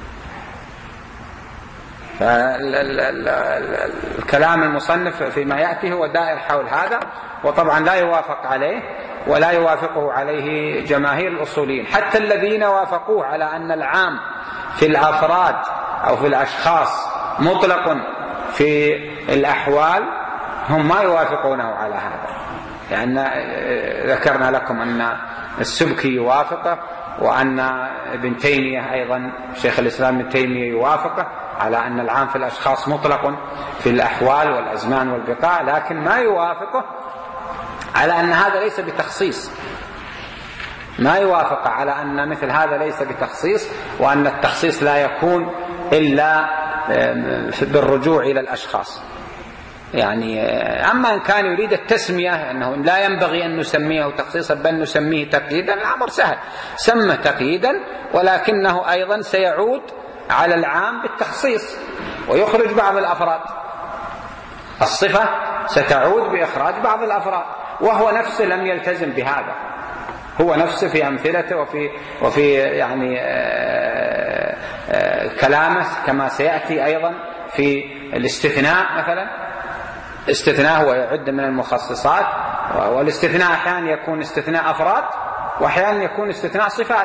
Speaker 1: فالكلام المصنف فيما يأتي هو دائر حول هذا، وطبعا لا يوافق عليه ولا يوافقه عليه جماهير الأصوليين، حتى الذين وافقوه على أن العام في الأفراد أو في الأشخاص مطلق في الأحوال هم ما يوافقونه على هذا، لأن ذكرنا لكم أن السبكي يوافقه، وأن ابن تيمية أيضا شيخ الإسلام ابن تيمية يوافقه على أن العام في الأشخاص مطلق في الأحوال والأزمان والبقاع، لكن ما يوافقه على أن هذا ليس بتخصيص، ما يوافق على أن مثل هذا ليس بتخصيص، وأن التخصيص لا يكون إلا بالرجوع إلى الأشخاص. يعني أما إن كان يريد التسمية أنه لا ينبغي أن نسميه تخصيصا بل نسميه تقييدا، الأمر سهل، سمى تقييدا، ولكنه أيضا سيعود على العام بالتخصيص ويخرج بعض الأفراد. الصفة ستعود بإخراج بعض الأفراد، وهو نفسه لم يلتزم بهذا، هو نفسه في أمثلته وفي وفي يعني آآ آآ كلامه كما سيأتي أيضا في الاستثناء مثلا. استثناء هو يعد من المخصصات، والاستثناء أحيانا يكون استثناء أفراد وأحيانا يكون استثناء صفات،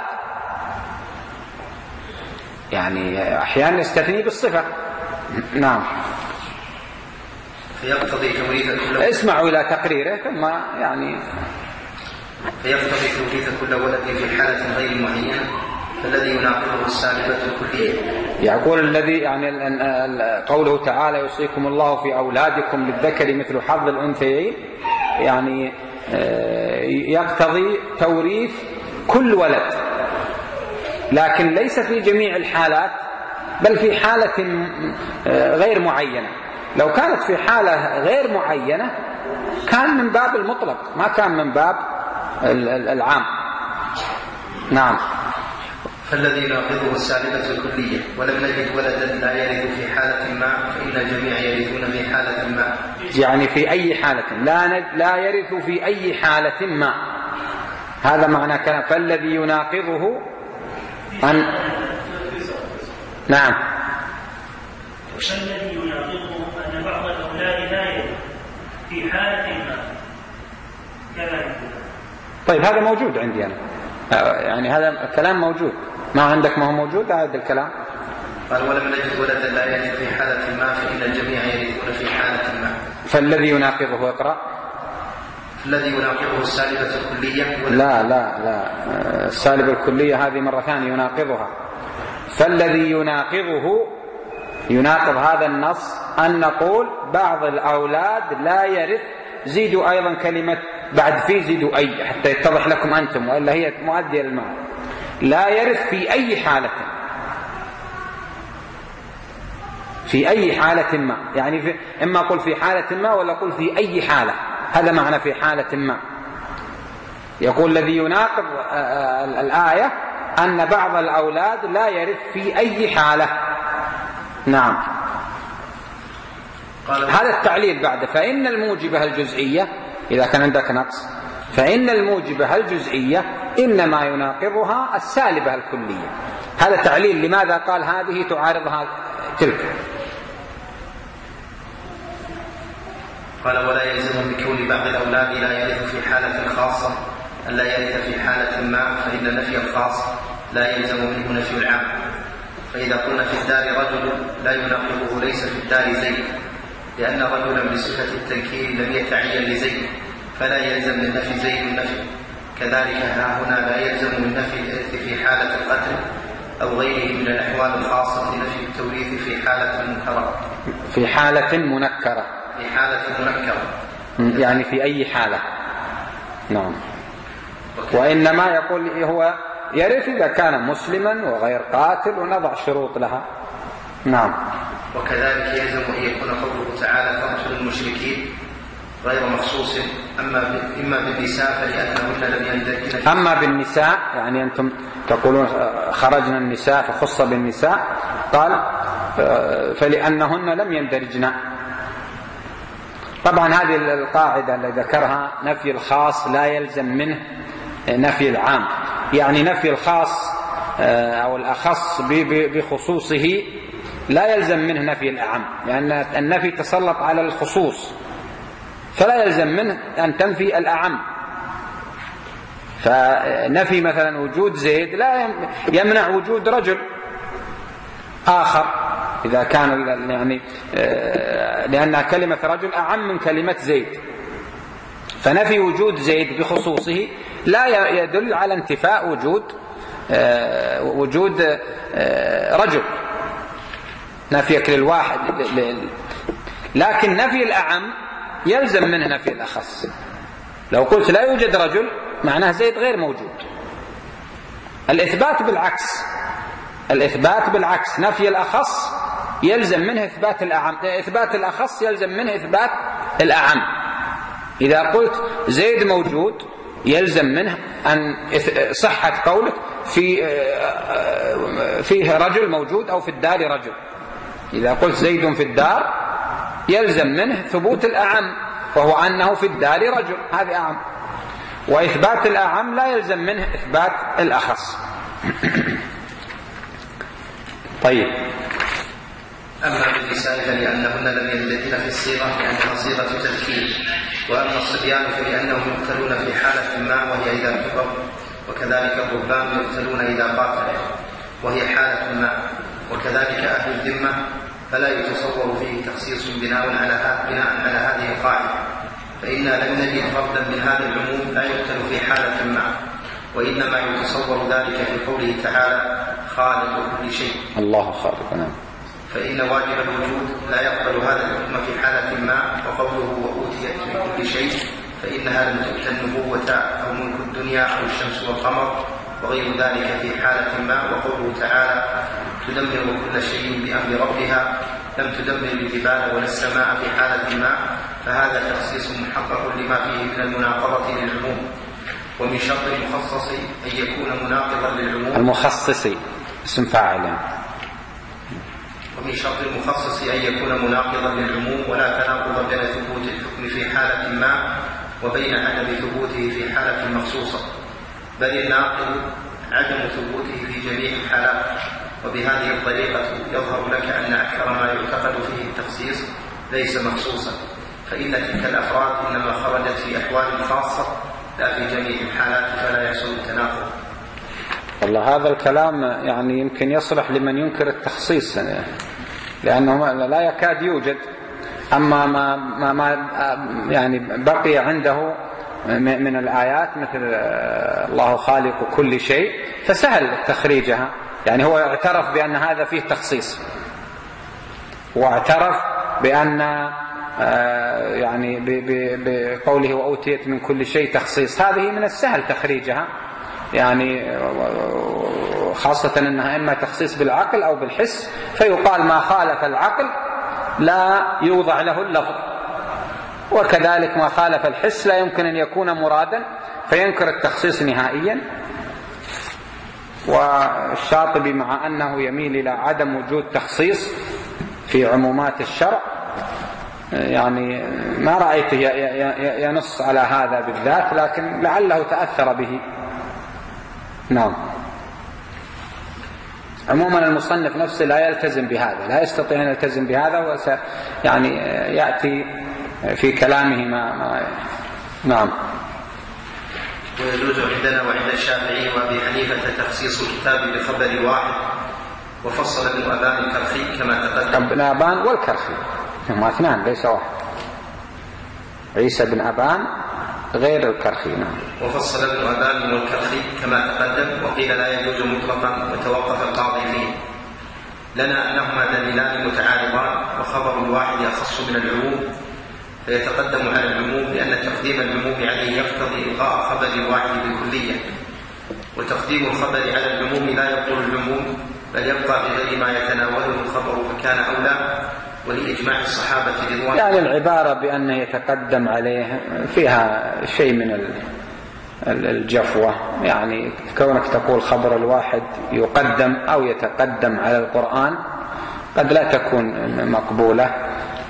Speaker 1: يعني أحيانا يستثني بالصفة. نعم.
Speaker 2: فيقتضي توريث كل
Speaker 1: اسمعوا إلى تقريره ثم يعني
Speaker 2: فيقتضي توريث كل ولد في حالة غير معينة، فالذي يناقضه السالبة الكلية.
Speaker 1: يقول الذي يعني قوله تعالى يوصيكم الله في أولادكم للذكر مثل حظ الأنثيين، يعني يقتضي توريث كل ولد، لكن ليس في جميع الحالات، بل في حالة غير معينة. لو كانت في حالة غير معينة كان من باب المطلق، ما كان من باب العام. نعم.
Speaker 2: فالذي يناقضه السالبة الكلية، ولم نجد ولدا لا يرث في حالة ما فإن الجميع يرثون في حالة ما.
Speaker 1: يعني في أي حالة، لا لا يرث في أي حالة ما، هذا معنى كلام. فالذي يناقضه أن نعم.
Speaker 3: فالذي يناقضه أن بعض الأولاد لا يرث في حالة ما كذلك.
Speaker 1: طيب هذا موجود عندي أنا، يعني هذا الكلام موجود، ما عندك ما هو موجود هذا الكلام.
Speaker 2: قال ولم نجد ولدا لا يرث في حالة ما فإن الجميع يرثون في حالة ما.
Speaker 1: فالذي يناقضه اقرأ.
Speaker 2: الذي يناقضه السالبة الكلية.
Speaker 1: لا لا لا السالبة الكلية هذه مرة ثانية يناقضها. فالذي يناقضه يناقض هذا النص أن نقول بعض الأولاد لا يرث، زيدوا أيضا كلمة بعد في زيدوا أي حتى يتضح لكم أنتم، وإلا هي مؤدية للمعنى. لا يرث في أي حالة، في أي حالة ما، يعني في إما أقول في حالة ما ولا أقول في أي حالة، هذا معنى في حالة ما. يقول الذي يناقض الآية أن بعض الأولاد لا يرث في أي حالة. نعم. هذا التعليل بعد فإن الموجبة الجزئية، إذا كان عندك نقص فإن الموجبة الجزئية إنما يناقضها السالبة الكلية. هذا تعليل لماذا قال هذه تعارضها تلك.
Speaker 2: قال ولا يلزم بكون بعض الأولاد لا يرث في حالة خاصة أن لا يرث في حالة ما، فإن نفي الخاص لا يلزم منه نفي العام. فإذا قلنا في الدار رجل لا يناقضه ليس في الدار زيد، لأن رجلا بصفة التنكير لم يتعين لزيد، فلا يلزم من نفي زيد النفي. كذلك ها هنا لا يلزم من نفي الإرث في حالة القتل أو غيره من الأحوال الخاصة نفي التوريث في حالة منكرة.
Speaker 1: في حالة منكرة.
Speaker 2: في حالة منكرة.
Speaker 1: يعني في أي حالة. نعم. وإنما يقول هو يرث إذا كان مسلما وغير قاتل ونضع شروط لها. نعم.
Speaker 2: وكذلك يلزم أن يكون قوله تعالى فاقتلوا المشركين غير مخصوص، أما إما بالنساء فلأنهن لم يندرجن.
Speaker 1: أما بالنساء يعني أنتم تقولون خرجنا النساء فخص بالنساء، قال فلأنهن لم يندرجن طبعا هذه القاعدة اللي ذكرها نفي الخاص لا يلزم منه نفي العام، يعني نفي الخاص أو الأخص بخصوصه لا يلزم منه نفي الأعم، لأن النفي تسلط على الخصوص فلا يلزم منه أن تنفي الأعم. فنفي مثلا وجود زيد لا يمنع وجود رجل آخر إذا كان يعني لأن كلمة رجل أعم من كلمة زيد، فنفي وجود زيد بخصوصه لا يدل على انتفاء وجود وجود رجل، نفيك للواحد. لكن نفي الأعم يلزم منه نفي الأخص. لو قلت لا يوجد رجل معناه زيد غير موجود. الإثبات بالعكس، الإثبات بالعكس، نفي الأخص يلزم منه إثبات الأعم، إثبات الأخص يلزم منه إثبات الأعم. إذا قلت زيد موجود يلزم منه أن صحة قولك في فيه رجل موجود أو في الدار رجل. إذا قلت زيد في الدار يلزم منه ثبوت الأعم وهو أنه في الدار رجل، هذا أعم. وإثبات الأعم لا يلزم منه إثبات الأخص. طيب.
Speaker 2: أما بالنساء فلأنهن لم ينددن في الصيغة لأنها صيغة تذكير، وأما الصبيان فلأنهم يقتلون في حالة ما وهي إذا كبر، وكذلك الرهبان يقتلون إذا قاتلوا وهي حالة ما، وكذلك أهل الذمة فلا يتصور فيه تخصيص بناء على بناء على هذه القاعدة، فإنا لم نجد فردا من هذا العموم لا يقتل في حالة ما، وإنما يتصور ذلك في قوله تعالى خالق كل شيء.
Speaker 1: الله خالق. نعم.
Speaker 2: فإن واجب الوجود لا يقبل هذا الحكم في حالة ما، وقوله وأوتيت من كل شيء فإنها لم تؤت النبوة أو ملك الدنيا أو الشمس والقمر وغير ذلك في حالة ما، وقوله تعالى تدمر كل شيء بأمر ربها لم تدمر الجبال ولا السماء في حالة ما، فهذا تخصيص محقق لما فيه من المناقضة للعموم. ومن شرط المخصص أن يكون مناقضا للعموم.
Speaker 1: المخصص اسم فاعل.
Speaker 2: ومن شرط المخصص أن يكون مناقضا للعموم ولا تناقض بين ثبوت الحكم في حالة ما وبين عدم ثبوته في حالة مخصوصة، بل الناقض عدم ثبوته في جميع الحالات. وبهذه الطريقة يظهر لك أن أكثر ما يعتقد فيه التخصيص ليس مخصوصا، فإن تلك الأفراد إنما خرجت في أحوال خاصة لا في جميع الحالات، فلا يحصل التناقض.
Speaker 1: والله هذا الكلام يعني يمكن يصلح لمن ينكر التخصيص، لأنه لا يكاد يوجد. أما ما, ما, ما يعني بقي عنده من الآيات مثل الله خالق كل شيء فسهل تخريجها، يعني هو اعترف بأن هذا فيه تخصيص، واعترف بأن يعني بقوله وأوتيت من كل شيء تخصيص، هذه من السهل تخريجها، يعني خاصة أنها إما تخصيص بالعقل أو بالحس، فيقال ما خالف العقل لا يوضع له اللفظ، وكذلك ما خالف الحس لا يمكن أن يكون مرادا فينكر التخصيص نهائيا. والشاطبي مع أنه يميل إلى عدم وجود تخصيص في عمومات الشرع، يعني ما رأيته ينص على هذا بالذات، لكن لعله تأثر به. نعم. عموما المصنف نفسه لا يلتزم بهذا، لا يستطيع أن يلتزم بهذا، وس يعني يأتي في كلامه ما, ما نعم.
Speaker 2: ويجوز عندنا وعند الشافعي وأبي حنيفة تخصيص الكتاب بخبر واحد، وفصل ابن أبان الكرخي كما تقدم.
Speaker 1: ابن أبان والكرخي هما اثنان ليس واحد، عيسى بن أبان غير الكرخي. نعم.
Speaker 2: وفصل ابن أبان والكرخي كما تقدم، وقيل لا يجوز مطلقا وتوقف القاضي فيه. لنا أنهما دليلان متعارضان، وخبر الواحد أخص من العموم فيتقدم على العموم، لأن تقديم العموم عليه يقتضي إلغاء خبر الواحد بالكلية، وتقديم الخبر على العموم لا يبطل العموم بل يبقى بغير ما يتناوله الخبر فكان أولى، ولإجماع الصحابة رضوان.
Speaker 1: يعني العبارة بأنه يتقدم عليه فيها شيء من الجفوة، يعني كونك تقول خبر الواحد يقدم أو يتقدم على القرآن قد لا تكون مقبولة،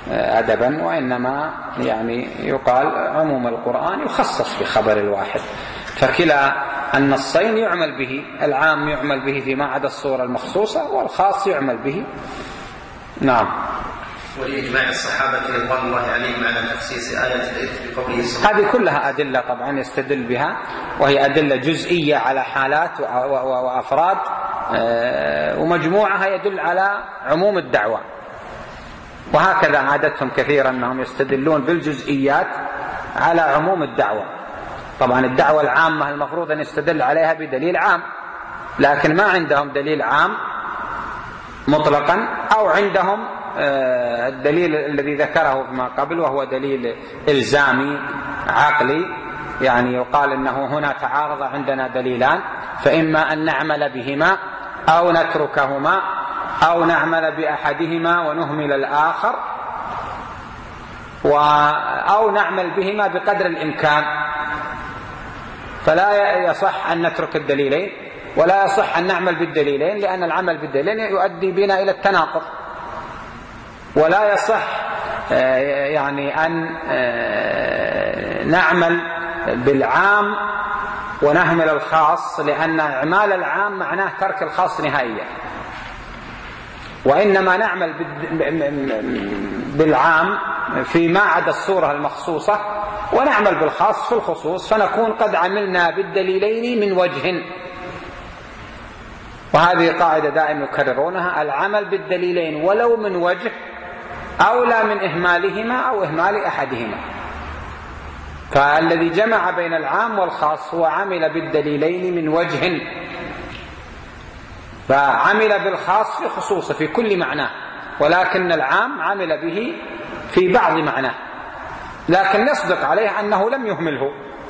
Speaker 1: أدبا، وإنما يعني يقال عموم القرآن يخصص بخبر الواحد، فكلا النصين يعمل به، العام يعمل به فيما عدا الصورة المخصوصة، والخاص يعمل به. نعم.
Speaker 2: ولإجماع الصحابة رضوان الله عليهم على تخصيص آية الإثم بقوله صلى الله عليه وسلم.
Speaker 1: هذه كلها أدلة طبعا يستدل بها، وهي أدلة جزئية على حالات وأفراد، ومجموعها يدل على عموم الدعوة. وهكذا عادتهم كثيرا أنهم يستدلون بالجزئيات على عموم الدعوة. طبعا الدعوة العامة المفروض أن يستدل عليها بدليل عام، لكن ما عندهم دليل عام مطلقا، أو عندهم الدليل الذي ذكره فيما قبل وهو دليل إلزامي عقلي، يعني يقال إنه هنا تعارض عندنا دليلان، فإما أن نعمل بهما أو نتركهما، أو نعمل بأحدهما ونهمل الآخر، أو نعمل بهما بقدر الإمكان. فلا يصح أن نترك الدليلين، ولا يصح أن نعمل بالدليلين، لأن العمل بالدليلين يؤدي بنا إلى التناقض. ولا يصح يعني أن نعمل بالعام ونهمل الخاص، لأن إعمال العام معناه ترك الخاص نهائيا، وإنما نعمل بالعام فيما عدا الصورة المخصوصة، ونعمل بالخاص في الخصوص، فنكون قد عملنا بالدليلين من وجه. وهذه قاعدة دائما يكررونها: العمل بالدليلين ولو من وجه أولى من إهمالهما أو إهمال أحدهما. فالذي جمع بين العام والخاص هو عمل بالدليلين من وجه، فعمل بالخاص في خصوصه في كل معناه، ولكن العام عمل به في بعض معناه، لكن نصدق عليه أنه لم يهمله.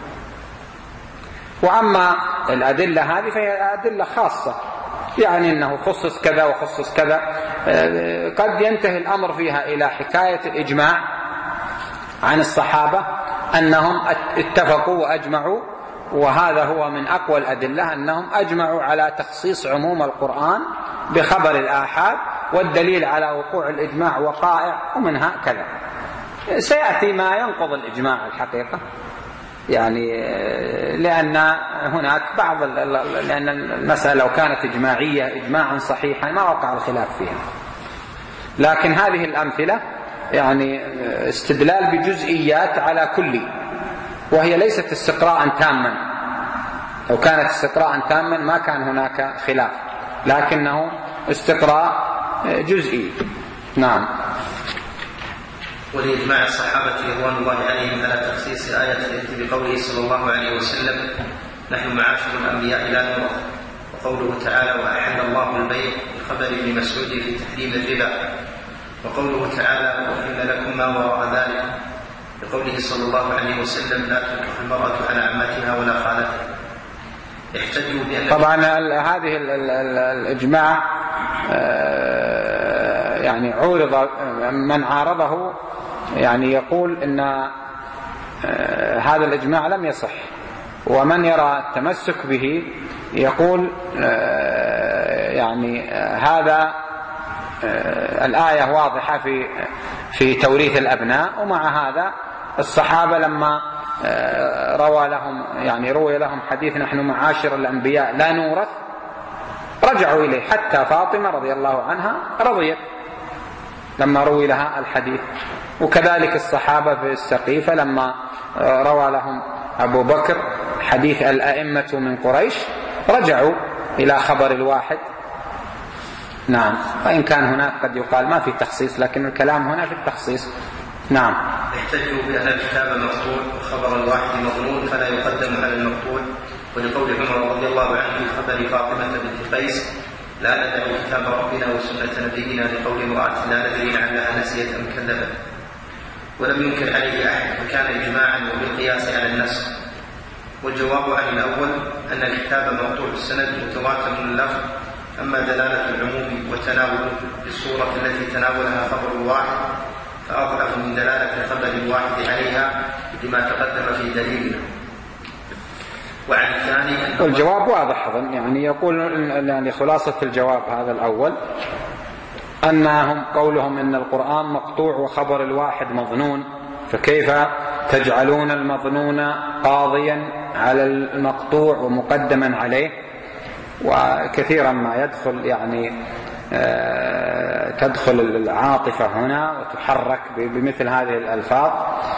Speaker 1: وأما الأدلة هذه فهي أدلة خاصة، يعني أنه خصص كذا وخصص كذا، قد ينتهي الأمر فيها إلى حكاية الإجماع عن الصحابة أنهم اتفقوا وأجمعوا، وهذا هو من أقوى الأدلة أنهم أجمعوا على تخصيص عموم القرآن بخبر الآحاد، والدليل على وقوع الإجماع وقائع، ومنها كذا. سيأتي ما ينقض الإجماع الحقيقة، يعني لأن هناك بعض، لأن المسألة لو كانت إجماعية إجماعا صحيحا ما وقع الخلاف فيها، لكن هذه الأمثلة يعني استدلال بجزئيات على كل، وهي ليست استقراء تاما. لو كانت استقراء تاما ما كان هناك خلاف، لكنه استقراء جزئي. نعم.
Speaker 2: ولإجماع الصحابة رضوان الله عليهم على تخصيص آية الإثم بقوله صلى الله عليه وسلم: نحن معاشر الأنبياء لا نورث. وقوله تعالى: وأحل الله البيع بخبر ابن مسعود في تحريم الربا. وقوله تعالى: وأحل لكم ما وراء ذلك بقوله صلى الله عليه وسلم: لا تنكح المرأة على عمتها ولا خالتها. احتجوا بأن
Speaker 1: طبعا هذه الإجماع يعني عورض، من عارضه يعني يقول إن هذا الإجماع لم يصح، ومن يرى التمسك به يقول يعني هذا الآية واضحة في في توريث الأبناء، ومع هذا الصحابة لما روى لهم يعني روي لهم حديث نحن معاشر الأنبياء لا نورث رجعوا إليه، حتى فاطمة رضي الله عنها رضيت لما روي لها الحديث. وكذلك الصحابة في السقيفة لما روى لهم أبو بكر حديث الأئمة من قريش رجعوا إلى خبر الواحد. نعم. وإن كان هناك قد يقال ما في تخصيص، لكن الكلام هنا في التخصيص. نعم.
Speaker 2: احتجوا بأن الكتاب مقطوع وخبر الواحد مظنون فلا يقدم على المقطوع، ولقول عمر رضي الله عنه في خبر فاطمة بنت قيس: لا ندع كتاب ربنا وسنة نبينا، لقول امرأة لا ندري لعلها نسيت أم كذبت. ولم ينكر عليه أحد، فكان إجماعا وبالقياس على النسخ. والجواب عن الأول أن الكتاب مقطوع السند متواتر اللفظ، أما دلالة العموم وتناوله بالصورة التي تناولها خبر الواحد فأضعف من دلالة خبر الواحد عليها لما تقدم في دليلنا. وعن الثاني
Speaker 1: الجواب واضح أظن، يعني يقول يعني خلاصة الجواب هذا الأول أنهم قولهم إن القرآن مقطوع وخبر الواحد مظنون، فكيف تجعلون المظنون قاضيا على المقطوع ومقدما عليه؟ وكثيرا ما يدخل يعني تدخل العاطفة هنا وتحرك بمثل هذه الألفاظ،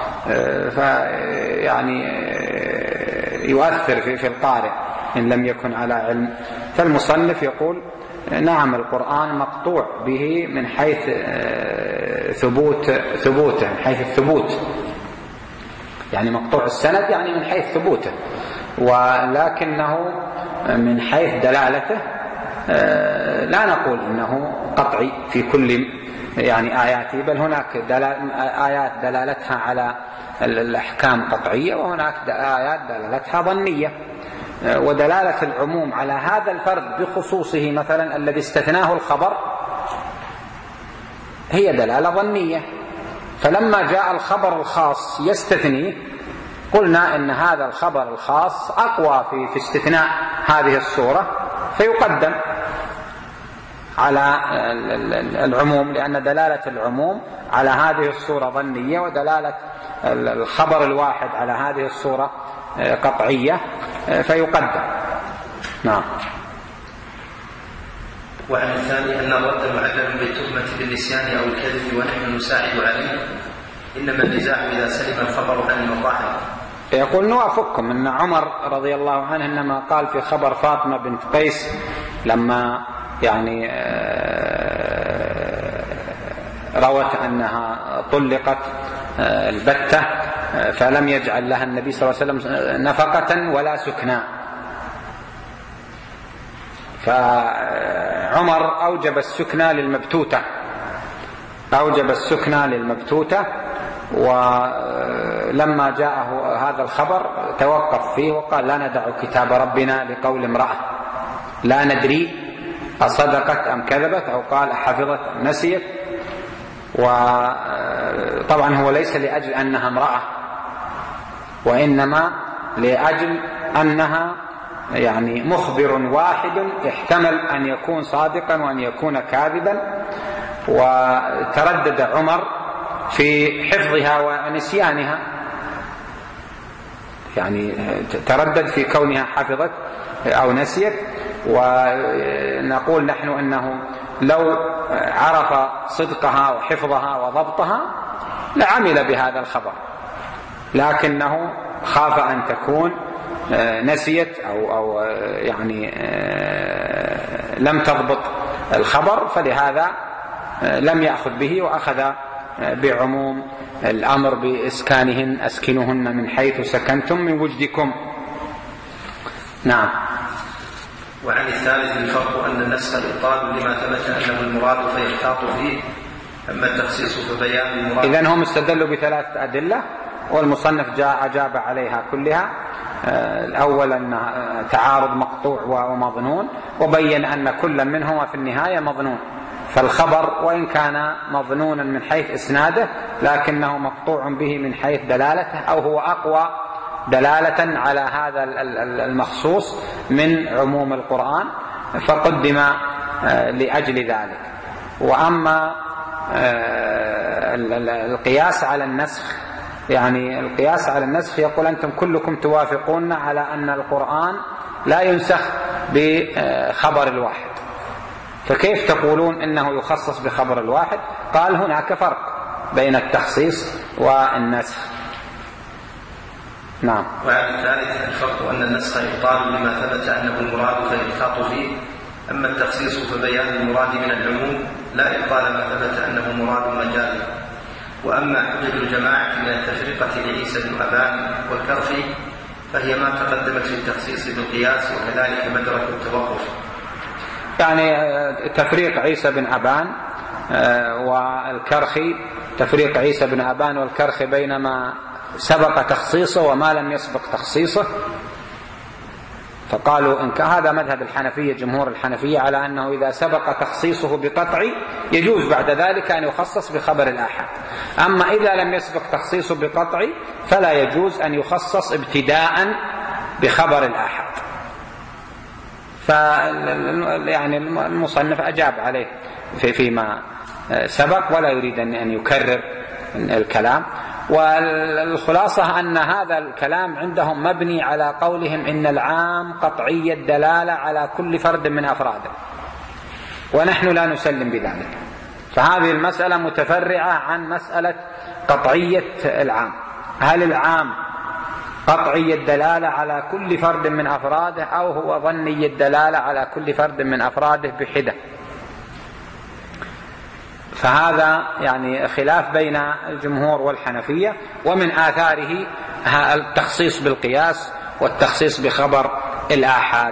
Speaker 1: فيعني يؤثر في القارئ إن لم يكن على علم. فالمصنف يقول نعم القرآن مقطوع به من حيث ثبوت ثبوته، من حيث الثبوت، يعني مقطوع السند يعني من حيث ثبوته، ولكنه من حيث دلالته لا نقول إنه قطعي في كل يعني آياته، بل هناك دلال آيات دلالتها على الأحكام قطعية، وهناك آيات دلالتها ظنية. ودلالة العموم على هذا الفرد بخصوصه مثلا الذي استثناه الخبر هي دلالة ظنية، فلما جاء الخبر الخاص يستثنيه قلنا إن هذا الخبر الخاص أقوى في, في استثناء هذه الصورة فيقدم على العموم، لأن دلالة العموم على هذه الصورة ظنية، ودلالة الخبر الواحد على هذه الصورة قطعية فيقدم. نعم.
Speaker 2: وعن الثاني أن الرد معلل بالتهمة بالنسيان أو الكذب ونحن نساعد عليه، إنما النزاع إذا سلم الخبر عن المطاعم.
Speaker 1: يقول نوافقكم أن عمر رضي الله عنه إنما قال في خبر فاطمة بنت قيس لما يعني روت أنها طلقت البتة فلم يجعل لها النبي صلى الله عليه وسلم نفقة ولا سكنا، فعمر أوجب السكنى للمبتوتة أوجب السكنى للمبتوتة ولما جاءه هذا الخبر توقف فيه وقال لا ندع كتاب ربنا لقول امرأة لا ندري أصدقت أم كذبت، أو قال حفظت أم نسيت. وطبعا هو ليس لأجل أنها امرأة، وإنما لأجل أنها يعني مخبر واحد احتمل أن يكون صادقا وأن يكون كاذبا، وتردد عمر في حفظها ونسيانها، يعني تردد في كونها حفظت أو نسيت. ونقول نحن أنه لو عرف صدقها وحفظها وضبطها لعمل بهذا الخبر، لكنه خاف أن تكون نسيت أو, أو يعني لم تضبط الخبر، فلهذا لم يأخذ به وأخذ بعموم الأمر بإسكانهن أسكنهن من حيث سكنتم من وجدكم. نعم.
Speaker 2: وعن الثالث الفرق أن النسخ الإبطال لما ثبت أنه المراد فيحتاط فيه، أما التخصيص فبيان المراد.
Speaker 1: إذن هم استدلوا بثلاثة أدلة والمصنف جاء أجاب عليها كلها. الأول أن تعارض مقطوع ومظنون، وبين أن كل منهما في النهاية مظنون، فالخبر وإن كان مظنونا من حيث إسناده لكنه مقطوع به من حيث دلالته، أو هو أقوى دلالة على هذا المخصوص من عموم القرآن فقدم لأجل ذلك. وأما القياس على النسخ، يعني القياس على النسخ يقول أنتم كلكم توافقون على أن القرآن لا ينسخ بخبر الواحد، فكيف تقولون إنه يخصص بخبر الواحد؟ قال هناك فرق بين التخصيص والنسخ. نعم.
Speaker 2: وعن الثالث الفرق أن النسخ إبطال لما ثبت أنه المراد فيحتاط فيه، أما التخصيص فبيان المراد من العموم لا إبطال ما ثبت أنه مراد مجازي. وأما حجج الجماعة من التفرقة لعيسى بن أبان والكرخي فهي ما تقدمت في التخصيص بالقياس، وكذلك مدرك التوقف.
Speaker 1: يعني تفريق عيسى بن أبان والكرخي، تفريق عيسى بن أبان والكرخي بينما سبق تخصيصه وما لم يسبق تخصيصه، فقالوا إن هذا مذهب الحنفية، جمهور الحنفية على أنه إذا سبق تخصيصه بقطع يجوز بعد ذلك أن يخصص بخبر الآحاد، أما إذا لم يسبق تخصيصه بقطع فلا يجوز أن يخصص ابتداء بخبر الآحاد. ف يعني المصنف أجاب عليه في فيما سبق ولا يريد أن يكرر الكلام. والخلاصة أن هذا الكلام عندهم مبني على قولهم إن العام قطعي الدلالة على كل فرد من أفراده، ونحن لا نسلم بذلك. فهذه المسألة متفرعة عن مسألة قطعية العام. هل العام قطعي الدلالة على كل فرد من أفراده أو هو ظني الدلالة على كل فرد من أفراده بحدة؟ فهذا يعني خلاف بين الجمهور والحنفية. ومن آثاره التخصيص بالقياس والتخصيص بخبر الآحاد.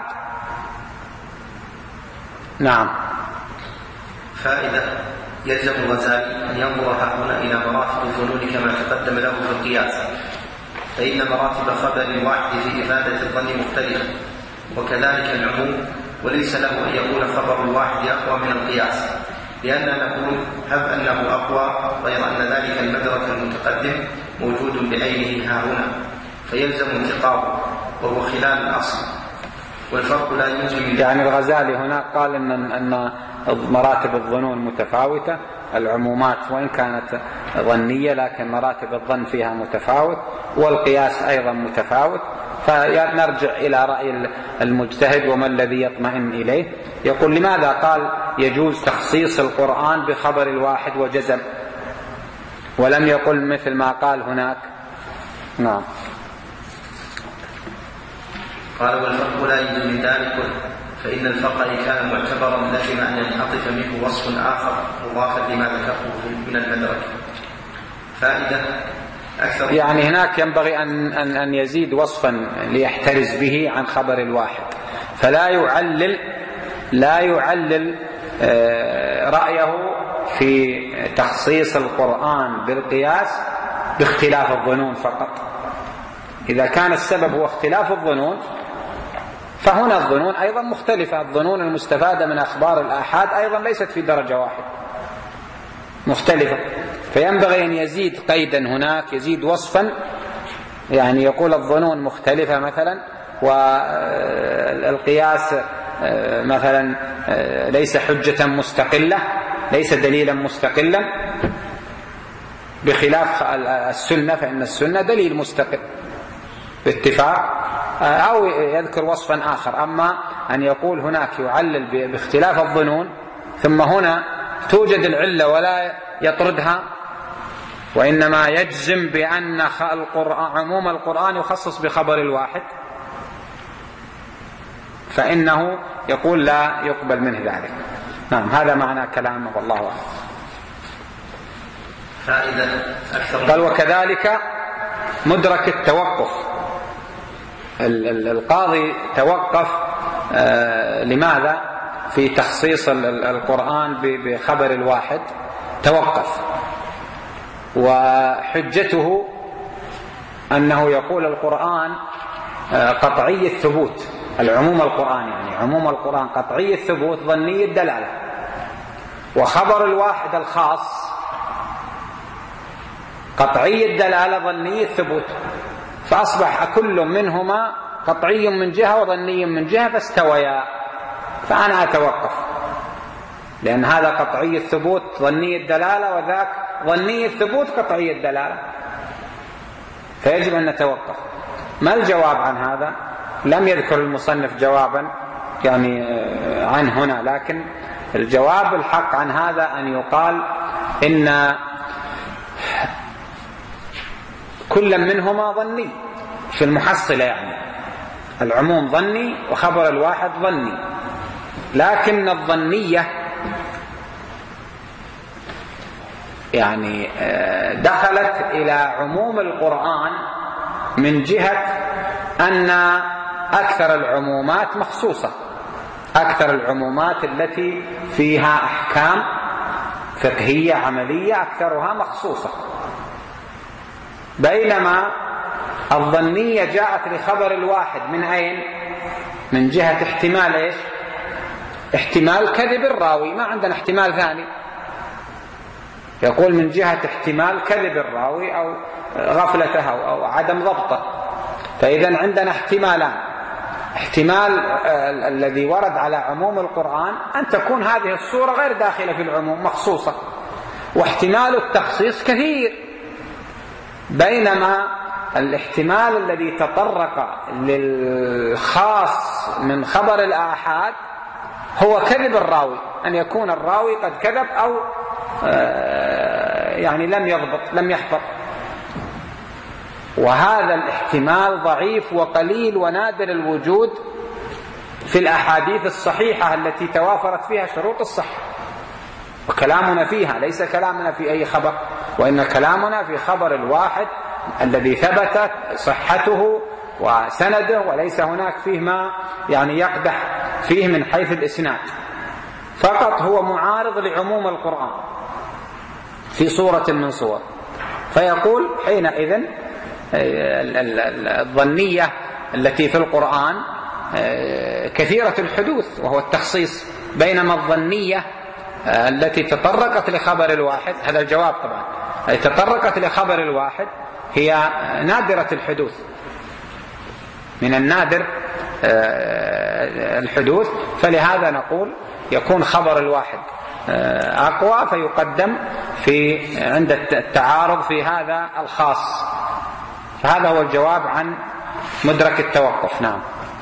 Speaker 1: نعم.
Speaker 2: فائدة: يلزم الغزالي أن ينظر هنا إلى مراتب الظنون كما تقدم له في القياس، فإن مراتب خبر الواحد في إفادة الظن مختلفة، وكذلك العموم، وليس له أن يكون خبر الواحد أقوى من القياس، لأننا نقول هب أنه أقوى غير أن ذلك المدرك المتقدم موجود بعينه ها هنا، فيلزم انتقاضه وهو خلال الأصل، والفرق لا يمكن.
Speaker 1: يعني الغزالي هنا قال أن أن مراتب الظنون متفاوتة، العمومات وإن كانت ظنية لكن مراتب الظن فيها متفاوت، والقياس أيضا متفاوت. فنرجع إلى رأي المجتهد وما الذي يطمئن إليه. يقول: لماذا قال يجوز تخصيص القرآن بخبر الواحد وجزم، ولم يقل مثل ما قال هناك؟ نعم.
Speaker 2: قال: والفرق لا يجوز من ذلك، فإن الفرق إن كان معتبرا لزم أن ينحطف منه وصف آخر مضافا لما ذكره من المدرك. فائدة: أكثر
Speaker 1: يعني هناك ينبغي أن, أن, أن يزيد وصفا ليحترز به عن خبر الواحد، فلا يعلل لا يعلل رأيه في تخصيص القرآن بالقياس باختلاف الظنون فقط. إذا كان السبب هو اختلاف الظنون فهنا الظنون أيضا مختلفة. الظنون المستفادة من أخبار الآحاد أيضا ليست في درجة واحدة، مختلفة. فينبغي أن يزيد قيدا هناك، يزيد وصفا، يعني يقول الظنون مختلفة مثلا، والقياس مثلا ليس حجة مستقلة، ليس دليلا مستقلا، بخلاف السنة فإن السنة دليل مستقل باتفاق، أو يذكر وصفا آخر. أما أن يقول هناك يعلل باختلاف الظنون ثم هنا توجد العلة ولا يطردها، وإنما يجزم بأن عموم القرآن يخصص بخبر الواحد، فإنه يقول لا يقبل منه ذلك. نعم، هذا معنى كلامه والله أعلم.
Speaker 2: فائدة أكثر.
Speaker 1: قال: وكذلك مدرك التوقف. القاضي توقف آه لماذا في تخصيص القرآن بخبر الواحد؟ توقف، وحجته أنه يقول القرآن قطعي الثبوت، العموم القرآن يعني عموم القرآن قطعي الثبوت ظني الدلالة، وخبر الواحد الخاص قطعي الدلالة ظني الثبوت، فأصبح كل منهما قطعي من جهة وظني من جهة فاستويا. فأنا أتوقف لأن هذا قطعي الثبوت ظني الدلالة وذاك ظني الثبوت قطعي الدلالة، فيجب أن نتوقف. ما الجواب عن هذا؟ لم يذكر المصنف جوابا يعني عن هنا، لكن الجواب الحق عن هذا أن يقال إن كل منهما ظني في المحصلة، يعني العموم ظني وخبر الواحد ظني، لكن الظنية يعني دخلت إلى عموم القرآن من جهة أن أكثر العمومات مخصوصة، أكثر العمومات التي فيها أحكام فقهية عملية أكثرها مخصوصة، بينما الظنية جاءت لخبر الواحد من أين؟ من جهة احتمال إيش؟ احتمال كذب الراوي، ما عندنا احتمال ثاني. يقول من جهة احتمال كذب الراوي أو غفلته أو عدم ضبطه. فإذا عندنا احتمالان: احتمال الذي ورد على عموم القرآن أن تكون هذه الصورة غير داخلة في العموم مخصوصة، واحتمال التخصيص كثير، بينما الاحتمال الذي تطرق للخاص من خبر الآحاد هو كذب الراوي، أن يكون الراوي قد كذب أو يعني لم يضبط لم يحفظ، وهذا الاحتمال ضعيف وقليل ونادر الوجود في الأحاديث الصحيحة التي توافرت فيها شروط الصحة، وكلامنا فيها ليس كلامنا في أي خبر، وإن كلامنا في خبر الواحد الذي ثبتت صحته وسنده، وليس هناك فيه ما يعني يقدح فيه من حيث الإسناد، فقط هو معارض لعموم القرآن في صورة من صور. فيقول حينئذ الظنية التي في القرآن كثيرة الحدوث وهو التخصيص، بينما الظنية التي تطرقت لخبر الواحد، هذا الجواب طبعا، أي تطرقت لخبر الواحد هي نادرة الحدوث، من النادر الحدوث، فلهذا نقول يكون خبر الواحد أقوى فيقدم في عند التعارض في هذا الخاص. فهذا هو الجواب عن مدرك التوقف. نعم.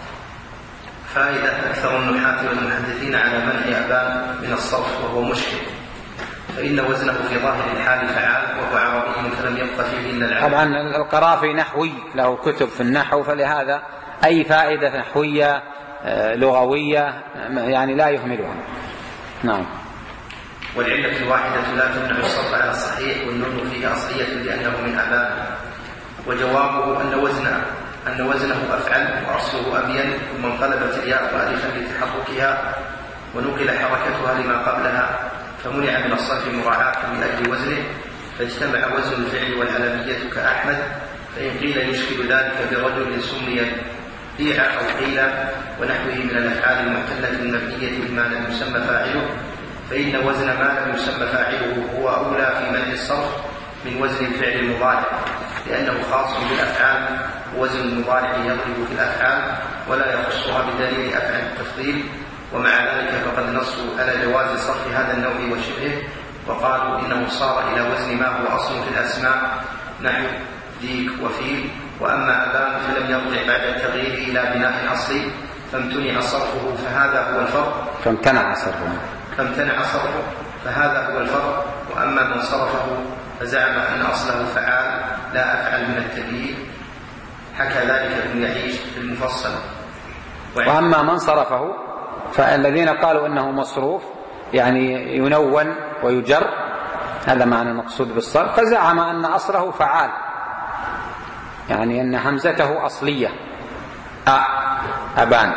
Speaker 2: فائدة: أكثر النحاة والمحدثين على منع أبان من الصرف وهو مشكل، فإن وزنه في ظاهر الحال فعال وهو عربي فلم يبق فيه إلا العالم.
Speaker 1: طبعا القرافي نحوي له كتب في النحو، فلهذا أي فائدة نحوية لغوية يعني لا يهملها. نعم.
Speaker 2: والعلة الواحدة لا تمنع الصرف على الصحيح، والنون فيه أصلية لأنه من أبان. وجوابه أن وزنه أن وزنه أفعل وأصله أبين، ثم انقلبت الياء ألفا لتحركها ونقل حركتها لما قبلها، فمنع من الصرف مراعاة لأجل وزنه، فاجتمع وزن الفعل والعلمية كأحمد. فإن قيل يشكل ذلك برجل سمي بيع أو قيل ونحوه من الأفعال المعتلة المبنية بما لم يسمى فاعله، فإن وزن ما لم يسمى فاعله هو أولى في منع الصرف من وزن الفعل المضارع، لأنه خاص بالأفعال، ووزن المضارع يضرب في الأفعال ولا يخصها بدليل أفعال التفضيل. ومع ذلك فقد نصوا على جواز صرف هذا النوع وشبهه، وقالوا إنه صار إلى وزن ما هو أصل في الأسماء نحو ديك وفيل. وأما أبان فلم يرجع بعد التغيير إلى بناء أصلي فامتنع صرفه، فهذا هو الفرق
Speaker 1: فامتنع صرفه
Speaker 2: فامتنع صرفه فهذا هو الفرق. وأما من صرفه فزعم أن أصله فعال لا أفعل من التغيير، حكى ذلك ابن يعيش في المفصل.
Speaker 1: وأما من صرفه فالذين قالوا إنه مصروف يعني ينون ويجر، هذا معنى المقصود بالصرف، فزعم أن أصله فعال، يعني أن همزته أصلية أ أبان،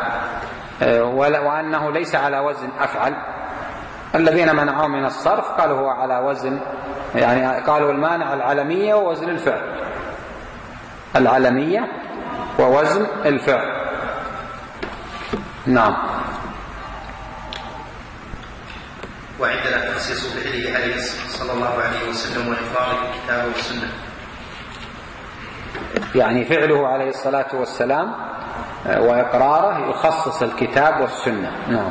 Speaker 1: وأنه ليس على وزن أفعل. الذين منعوا من الصرف قالوا هو على وزن، يعني قالوا المانع العلمية ووزن الفعل، العلمية ووزن الفعل. نعم.
Speaker 2: وعندنا تخصيص فعله عليه صلى الله عليه وسلم وإقراره بالكتاب والسنة،
Speaker 1: يعني فعله عليه الصلاة والسلام وإقراره يخصص الكتاب والسنة. نعم.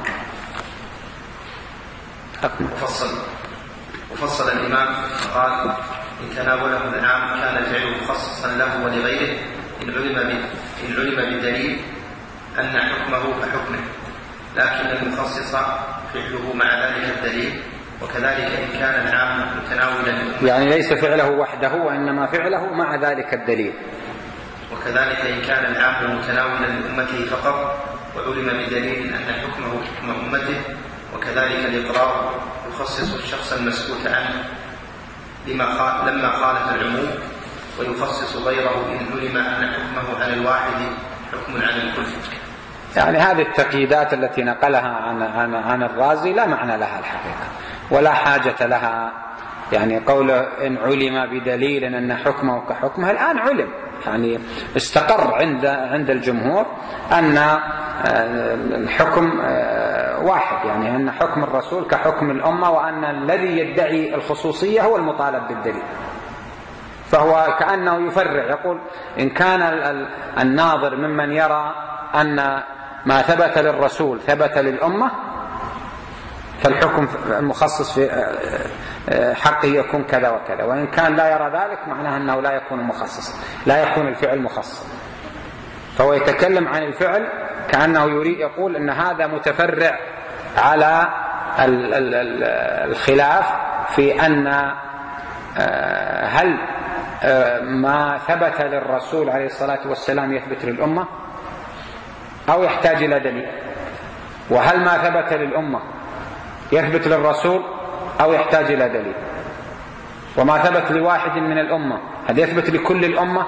Speaker 2: وفصل وفصل الإمام فقال: إن تناوله العام كان الفعل مخصصا له ولغيره إن علم إن علم بدليل أن حكمه كحكمه، لكن المخصص فعله مع ذلك الدليل. وكذلك إن كان العام متناولا،
Speaker 1: يعني ليس فعله وحده وإنما فعله مع ذلك الدليل.
Speaker 2: وكذلك إن كان العام متناولا لأمته فقط وعلم بدليل أن حكمه حكم أمته، وكذلك الإقرار يخصص الشخص المسكوت عنه لما لما خالف العموم، ويخصص غيره إن علم أن حكمه على الواحد حكم على الكل.
Speaker 1: يعني هذه التقييدات التي نقلها عن عن عن الرازي لا معنى لها الحقيقة ولا حاجة لها. يعني قوله إن علم بدليل أن حكمه كحكمه، الآن علم، يعني استقر عند عند الجمهور أن الحكم واحد، يعني أن حكم الرسول كحكم الأمة، وأن الذي يدعي الخصوصية هو المطالب بالدليل. فهو كأنه يفرع، يقول إن كان الناظر ممن يرى أن ما ثبت للرسول ثبت للأمة، فالحكم المخصص في حقه يكون كذا وكذا، وإن كان لا يرى ذلك معناه أنه لا يكون مخصص، لا يكون الفعل مخصص. فهو يتكلم عن الفعل كأنه يريد يقول أن هذا متفرع على الخلاف في أن هل ما ثبت للرسول عليه الصلاة والسلام يثبت للأمة أو يحتاج إلى دليل، وهل ما ثبت للأمة يثبت للرسول أو يحتاج إلى دليل، وما ثبت لواحد من الأمة هل يثبت لكل الأمة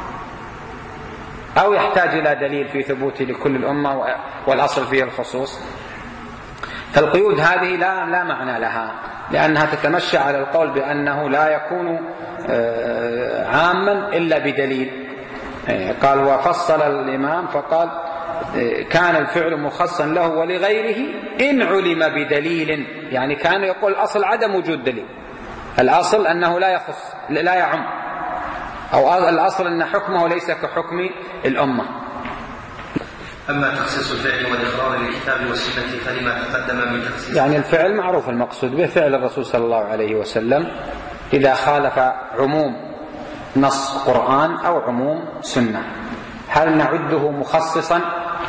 Speaker 1: أو يحتاج إلى دليل في ثبوته لكل الأمة والأصل فيه الخصوص. فالقيود هذه لا, لا معنى لها، لأنها تتمشى على القول بأنه لا يكون عاما إلا بدليل. قال وفصل الإمام فقال كان الفعل مخصصا له ولغيره إن علم بدليل، يعني كان يقول الأصل عدم وجود دليل، الأصل أنه لا يخص لا يعم، أو الأصل أن حكمه ليس كحكم الأمة.
Speaker 2: أما تخصيص الفعل والإقرار للكتاب والسنة فلما تقدم من تخصيص،
Speaker 1: يعني الفعل معروف المقصود به فعل الرسول صلى الله عليه وسلم إذا خالف عموم نص قرآن أو عموم سنة. هل نعده مخصصا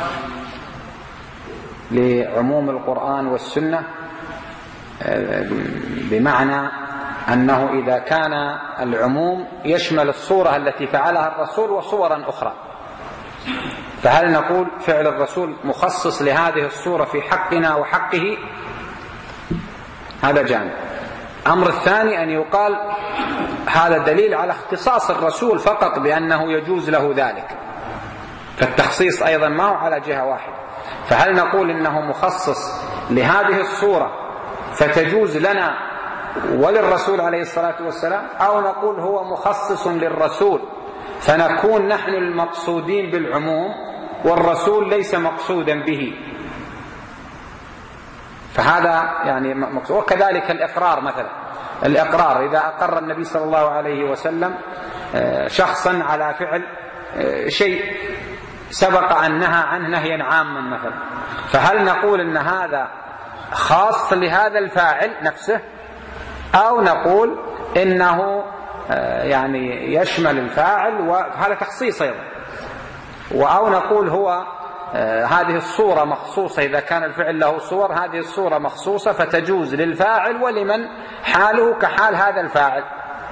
Speaker 1: لعموم القرآن والسنة؟ بمعنى أنه إذا كان العموم يشمل الصورة التي فعلها الرسول وصورا أخرى، فهل نقول فعل الرسول مخصص لهذه الصورة في حقنا وحقه؟ هذا جانب. أمر الثاني أن يقال هذا دليل على اختصاص الرسول فقط بأنه يجوز له ذلك، فالتخصيص أيضا ما هو على جهة واحدة. فهل نقول إنه مخصص لهذه الصورة فتجوز لنا وللرسول عليه الصلاة والسلام، أو نقول هو مخصص للرسول فنكون نحن المقصودين بالعموم والرسول ليس مقصودا به؟ فهذا يعني مقصود. وكذلك الإقرار مثلا، الإقرار إذا أقر النبي صلى الله عليه وسلم شخصا على فعل شيء سبق أن نهى عنه نهيا عاما مثلا، فهل نقول إن هذا خاص لهذا الفاعل نفسه، أو نقول إنه يعني يشمل الفاعل وهذا تخصيص أيضا، أو نقول هو هذه الصورة مخصوصة إذا كان الفعل له صور، هذه الصورة مخصوصة فتجوز للفاعل ولمن حاله كحال هذا الفاعل،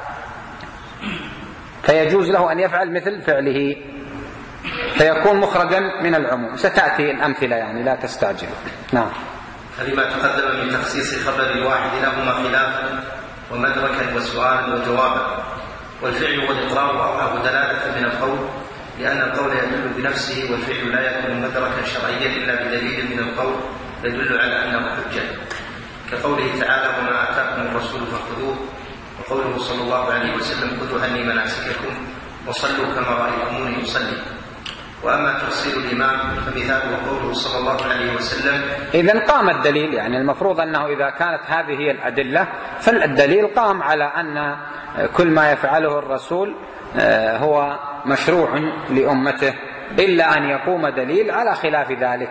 Speaker 1: فيجوز له أن يفعل مثل فعله فيكون مخرجا من العموم. ستأتي الأمثلة يعني لا تستعجل. نعم.
Speaker 2: فلما تقدم من تخصيص خبر الواحد لهما خلافا ومدركا وسؤالا وجوابا، والفعل والإقرار أوعى دلالة من القول، لأن القول يدل بنفسه والفعل لا يكون مدركا شرعيا إلا بدليل من القول يدل على أنه حجة، كقوله تعالى وما آتاكم الرسول فخذوه، وقوله صلى الله عليه وسلم خذوا عني مناسككم وصلوا كما رأيتموني يصلي. وأما تفصيل الإمام فمثاله قوله صلى الله عليه وسلم
Speaker 1: إذن قام الدليل، يعني المفروض أنه إذا كانت هذه هي الأدلة فالدليل قام على أن كل ما يفعله الرسول هو مشروع لأمته، إلا أن يقوم دليل على خلاف ذلك،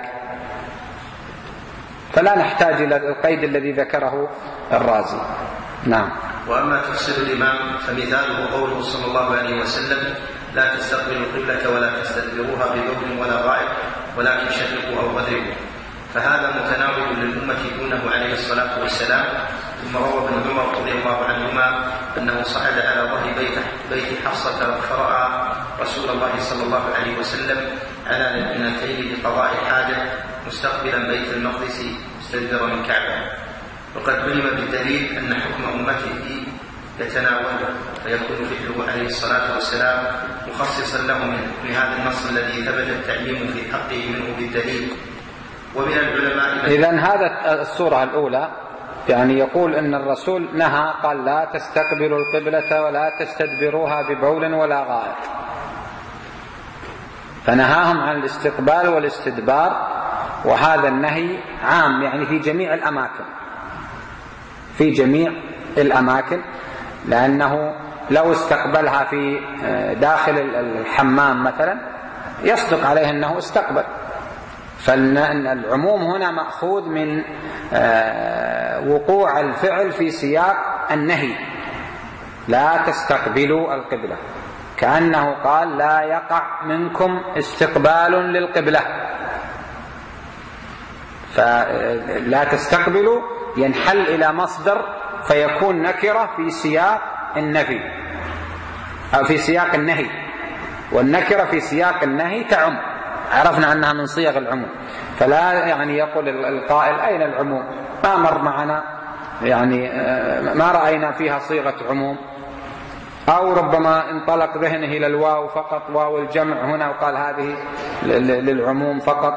Speaker 1: فلا نحتاج إلى القيد الذي ذكره الرازي. نعم.
Speaker 2: وأما تفسير الإمام فمثاله قوله صلى الله عليه وسلم لا تستقبلوا القبلة ولا تستدبروها ببول ولا غائط ولكن شرقوا أو غربوا، فهذا متناول للأمة دونه عليه الصلاة والسلام. ثم روى ابن عمر رضي الله عنهما أنه صعد على ظهر بيت, بيت حفصة فرأى رسول الله صلى الله عليه وسلم على لبنتين لقضاء حاجة مستقبلا بيت المقدس مستدبرا من كعبة، وقد علم بالدليل أن حكم أمته يتناوله، فيكون فعله عليه الصلاة والسلام مخصصا له من حكم هذا النص الذي ثبت التعليم في حقه منه بالدليل. ومن العلماء
Speaker 1: إذن هذا السورة الأولى يعني يقول أن الرسول نهى، قال لا تستقبلوا القبلة ولا تستدبروها ببول ولا غائط، فنهاهم عن الاستقبال والاستدبار، وهذا النهي عام يعني في جميع الأماكن، في جميع الأماكن، لأنه لو استقبلها في داخل الحمام مثلا يصدق عليه أنه استقبل، فالعموم هنا مأخوذ من وقوع الفعل في سياق النهي لا تستقبلوا القبلة، كأنه قال لا يقع منكم استقبال للقبلة. فلا تستقبلوا ينحل إلى مصدر فيكون نكرة في سياق النفي أو في سياق النهي، والنكرة في سياق النهي تعم، عرفنا أنها من صيغ العموم. فلا يعني يقول القائل أين العموم؟ ما مر معنا، يعني ما رأينا فيها صيغة عموم، أو ربما انطلق ذهنه إلى الواو فقط، واو الجمع هنا، وقال هذه للعموم فقط.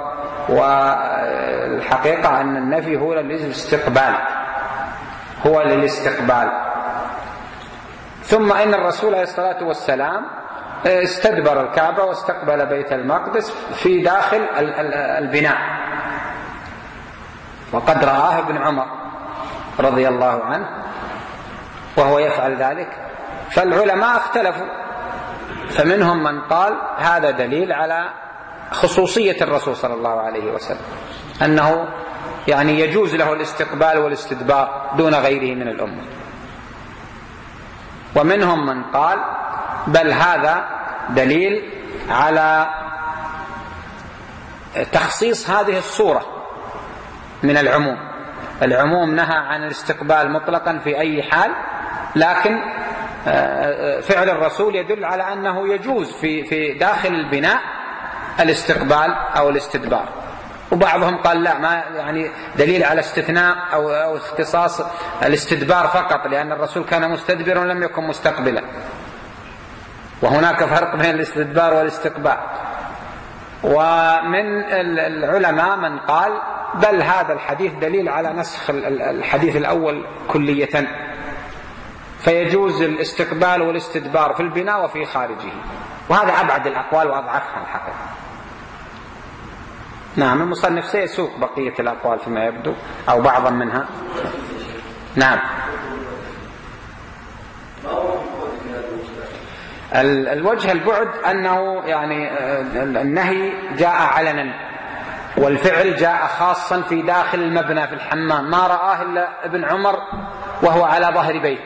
Speaker 1: والحقيقة أن النفي هو للاستقبال، هو للاستقبال. ثم إن الرسول عليه الصلاة والسلام استدبر الكعبة واستقبل بيت المقدس في داخل البناء، وقد رآه ابن عمر رضي الله عنه وهو يفعل ذلك. فالعلماء اختلفوا، فمنهم من قال هذا دليل على خصوصية الرسول صلى الله عليه وسلم، أنه يعني يجوز له الاستقبال والاستدبار دون غيره من الأمة. ومنهم من قال بل هذا دليل على تخصيص هذه الصورة من العموم. العموم نهى عن الاستقبال مطلقا في أي حال، لكن فعل الرسول يدل على أنه يجوز في في داخل البناء الاستقبال أو الاستدبار. وبعضهم قال لا، ما يعني دليل على استثناء أو أو اختصاص الاستدبار فقط، لأن الرسول كان مستدبرا ولم يكن مستقبلا، وهناك فرق بين الاستدبار والاستقبال. ومن العلماء من قال بل هذا الحديث دليل على نسخ الحديث الأول كلية، فيجوز الاستقبال والاستدبار في البناء وفي خارجه، وهذا أبعد الأقوال وأضعفها الحقيقة. نعم، المصنف سيسوق بقية الأقوال فيما يبدو أو بعضا منها. نعم. الوجه البعد أنه يعني النهي جاء علنا، والفعل جاء خاصا في داخل المبنى في الحمام، ما رآه إلا ابن عمر وهو على ظهر بيت.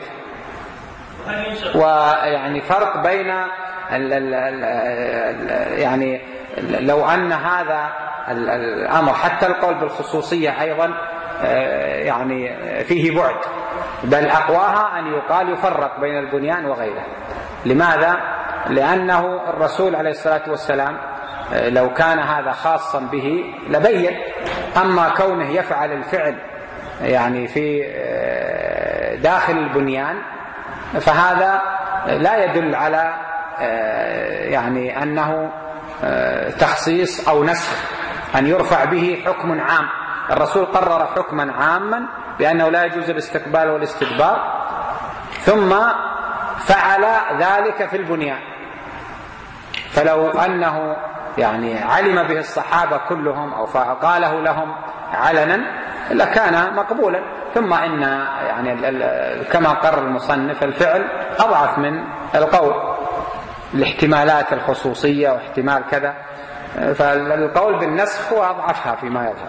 Speaker 1: ويعني فرق بين ال ال ال يعني لو أن هذا الأمر حتى القول بالخصوصية أيضا يعني فيه بعد، بل أقواها أن يقال يفرق بين البنيان وغيره. لماذا؟ لأنه الرسول عليه الصلاة والسلام لو كان هذا خاصا به لبين، أما كونه يفعل الفعل يعني في داخل البنيان فهذا لا يدل على يعني أنه تخصيص أو نسخ، أن يرفع به حكم عام. الرسول قرر حكما عاما بأنه لا يجوز الاستقبال والاستدبار، ثم فعل ذلك في البنيان. فلو أنه يعني علم به الصحابة كلهم أو قاله لهم علنا لكان مقبولا. ثم إن يعني كما قرر المصنف الفعل أضعف من القول، الاحتمالات الخصوصية واحتمال كذا، فالقول بالنسخ هو أضعفها فيما يظهر.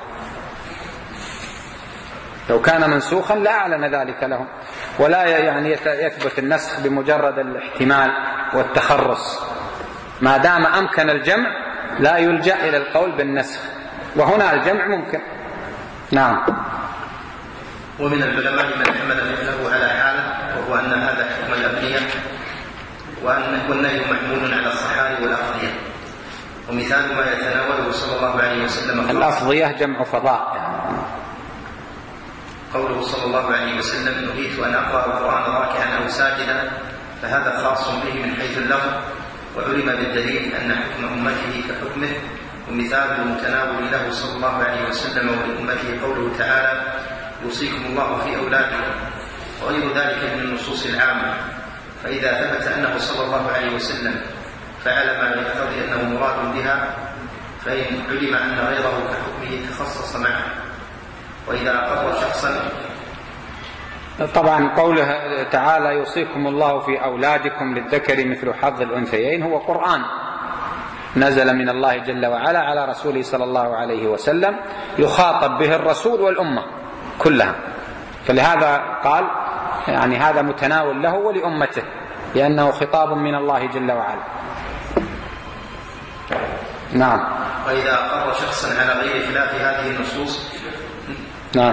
Speaker 1: لو كان منسوخا لا أعلن ذلك لهم، ولا يعني يثبت النسخ بمجرد الاحتمال والتخرص، ما دام أمكن الجمع لا يلجأ إلى القول بالنسخ، وهنا الجمع ممكن. نعم.
Speaker 2: ومن العلماء من حمل مثله على حاله، وهو أن هذا حكم الأبنية، وأن والنهي محمول على الصحاري والأفضية. ومثال ما يتناوله صلى الله عليه وسلم
Speaker 1: الأفضية جمع فضاء، يعني
Speaker 2: قوله صلى الله عليه وسلم نهيت أن أقرأ القرآن راكعا أو ساجدا، فهذا خاص به من حيث اللفظ، وعلم بالدليل أن حكم أمته كحكمه. ومثال المتناول له صلى الله عليه وسلم ولأمته قوله تعالى يوصيكم الله في أولادكم، وغير ذلك من النصوص العامة. فإذا ثبت أنه صلى الله عليه وسلم فعل ما يقتضي أنه مراد بها، فإن علم أن غيره كحكمه تخصص معه. وإذا أقر شخصا،
Speaker 1: طبعا قوله تعالى يوصيكم الله في أولادكم للذكر مثل حظ الأنثيين هو قرآن نزل من الله جل وعلا على رسوله صلى الله عليه وسلم، يخاطب به الرسول والأمة كلها. فلهذا قال يعني هذا متناول له ولأمته لأنه خطاب من الله جل وعلا. نعم.
Speaker 2: وإذا أقر شخصا على غير خلاف هذه النصوص.
Speaker 1: نعم.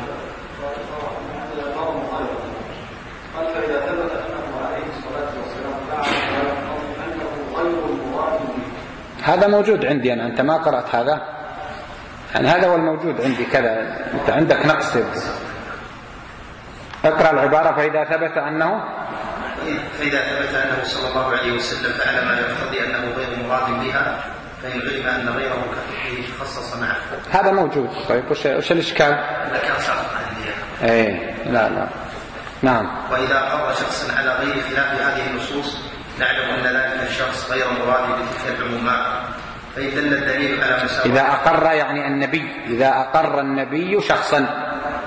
Speaker 1: هذا موجود عندي أنا، أنت ما قرأت هذا؟ يعني هذا هو الموجود عندي كذا، أنت عندك نقص. اقرأ العبارة. فإذا ثبت أنه
Speaker 2: فإذا ثبت أنه صلى الله عليه وسلم فعل ما يقتضي أنه غير مراد بها فإن علم أن غيره كفره خصص معه.
Speaker 1: هذا موجود. طيب وش الإشكال؟
Speaker 2: لا كان صعب عندي.
Speaker 1: إيه لا لا. نعم.
Speaker 2: وإذا أقر شخص على غير خلاف هذه النصوص نعلم أن ذلك الشخص غير مراد بتلك العمومات فإن دل الدليل على مساواة.
Speaker 1: إذا أقر يعني النبي، إذا أقر النبي شخصا.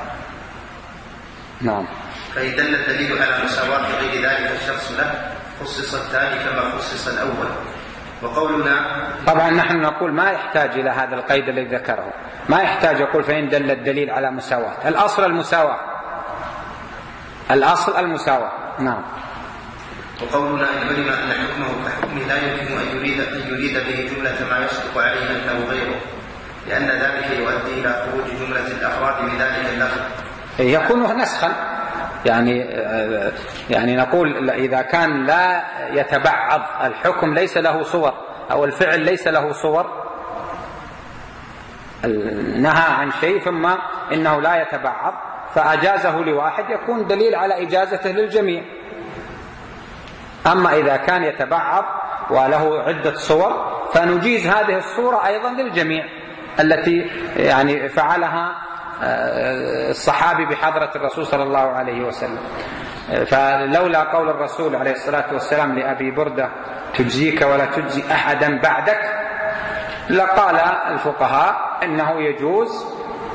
Speaker 1: نعم.
Speaker 2: فإن دل الدليل على مساواة غير ذلك الشخص له خصص الثاني كما خصص الأول. وقولنا
Speaker 1: طبعا نحن نقول ما يحتاج إلى هذا القيد الذي ذكره، ما يحتاج يقول فإن دل الدليل على مساواة. الأصل المساواة، الأصل المساواة. نعم.
Speaker 2: وقولنا إن علم أن حكمه كحكمه لا يمكن أن يريد, أن يريد به جملة ما يصدق عليه أنه غيره لأن ذلك يؤدي إلى خروج جملة الأفراد بذلك اللفظ
Speaker 1: يكون نسخا. يعني يعني نقول إذا كان لا يتبعض الحكم، ليس له صور، أو الفعل ليس له صور، نهى عن شيء ثم إنه لا يتبعض فأجازه لواحد يكون دليل على إجازته للجميع. أما إذا كان يتبعض وله عدة صور فنجيز هذه الصورة أيضا للجميع التي يعني فعلها الصحابي بحضرة الرسول صلى الله عليه وسلم. فلولا قول الرسول عليه الصلاة والسلام لأبي بردة تجزيك ولا تجزي أحدا بعدك لقال الفقهاء إنه يجوز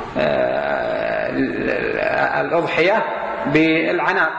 Speaker 1: الأضحية بالعناق.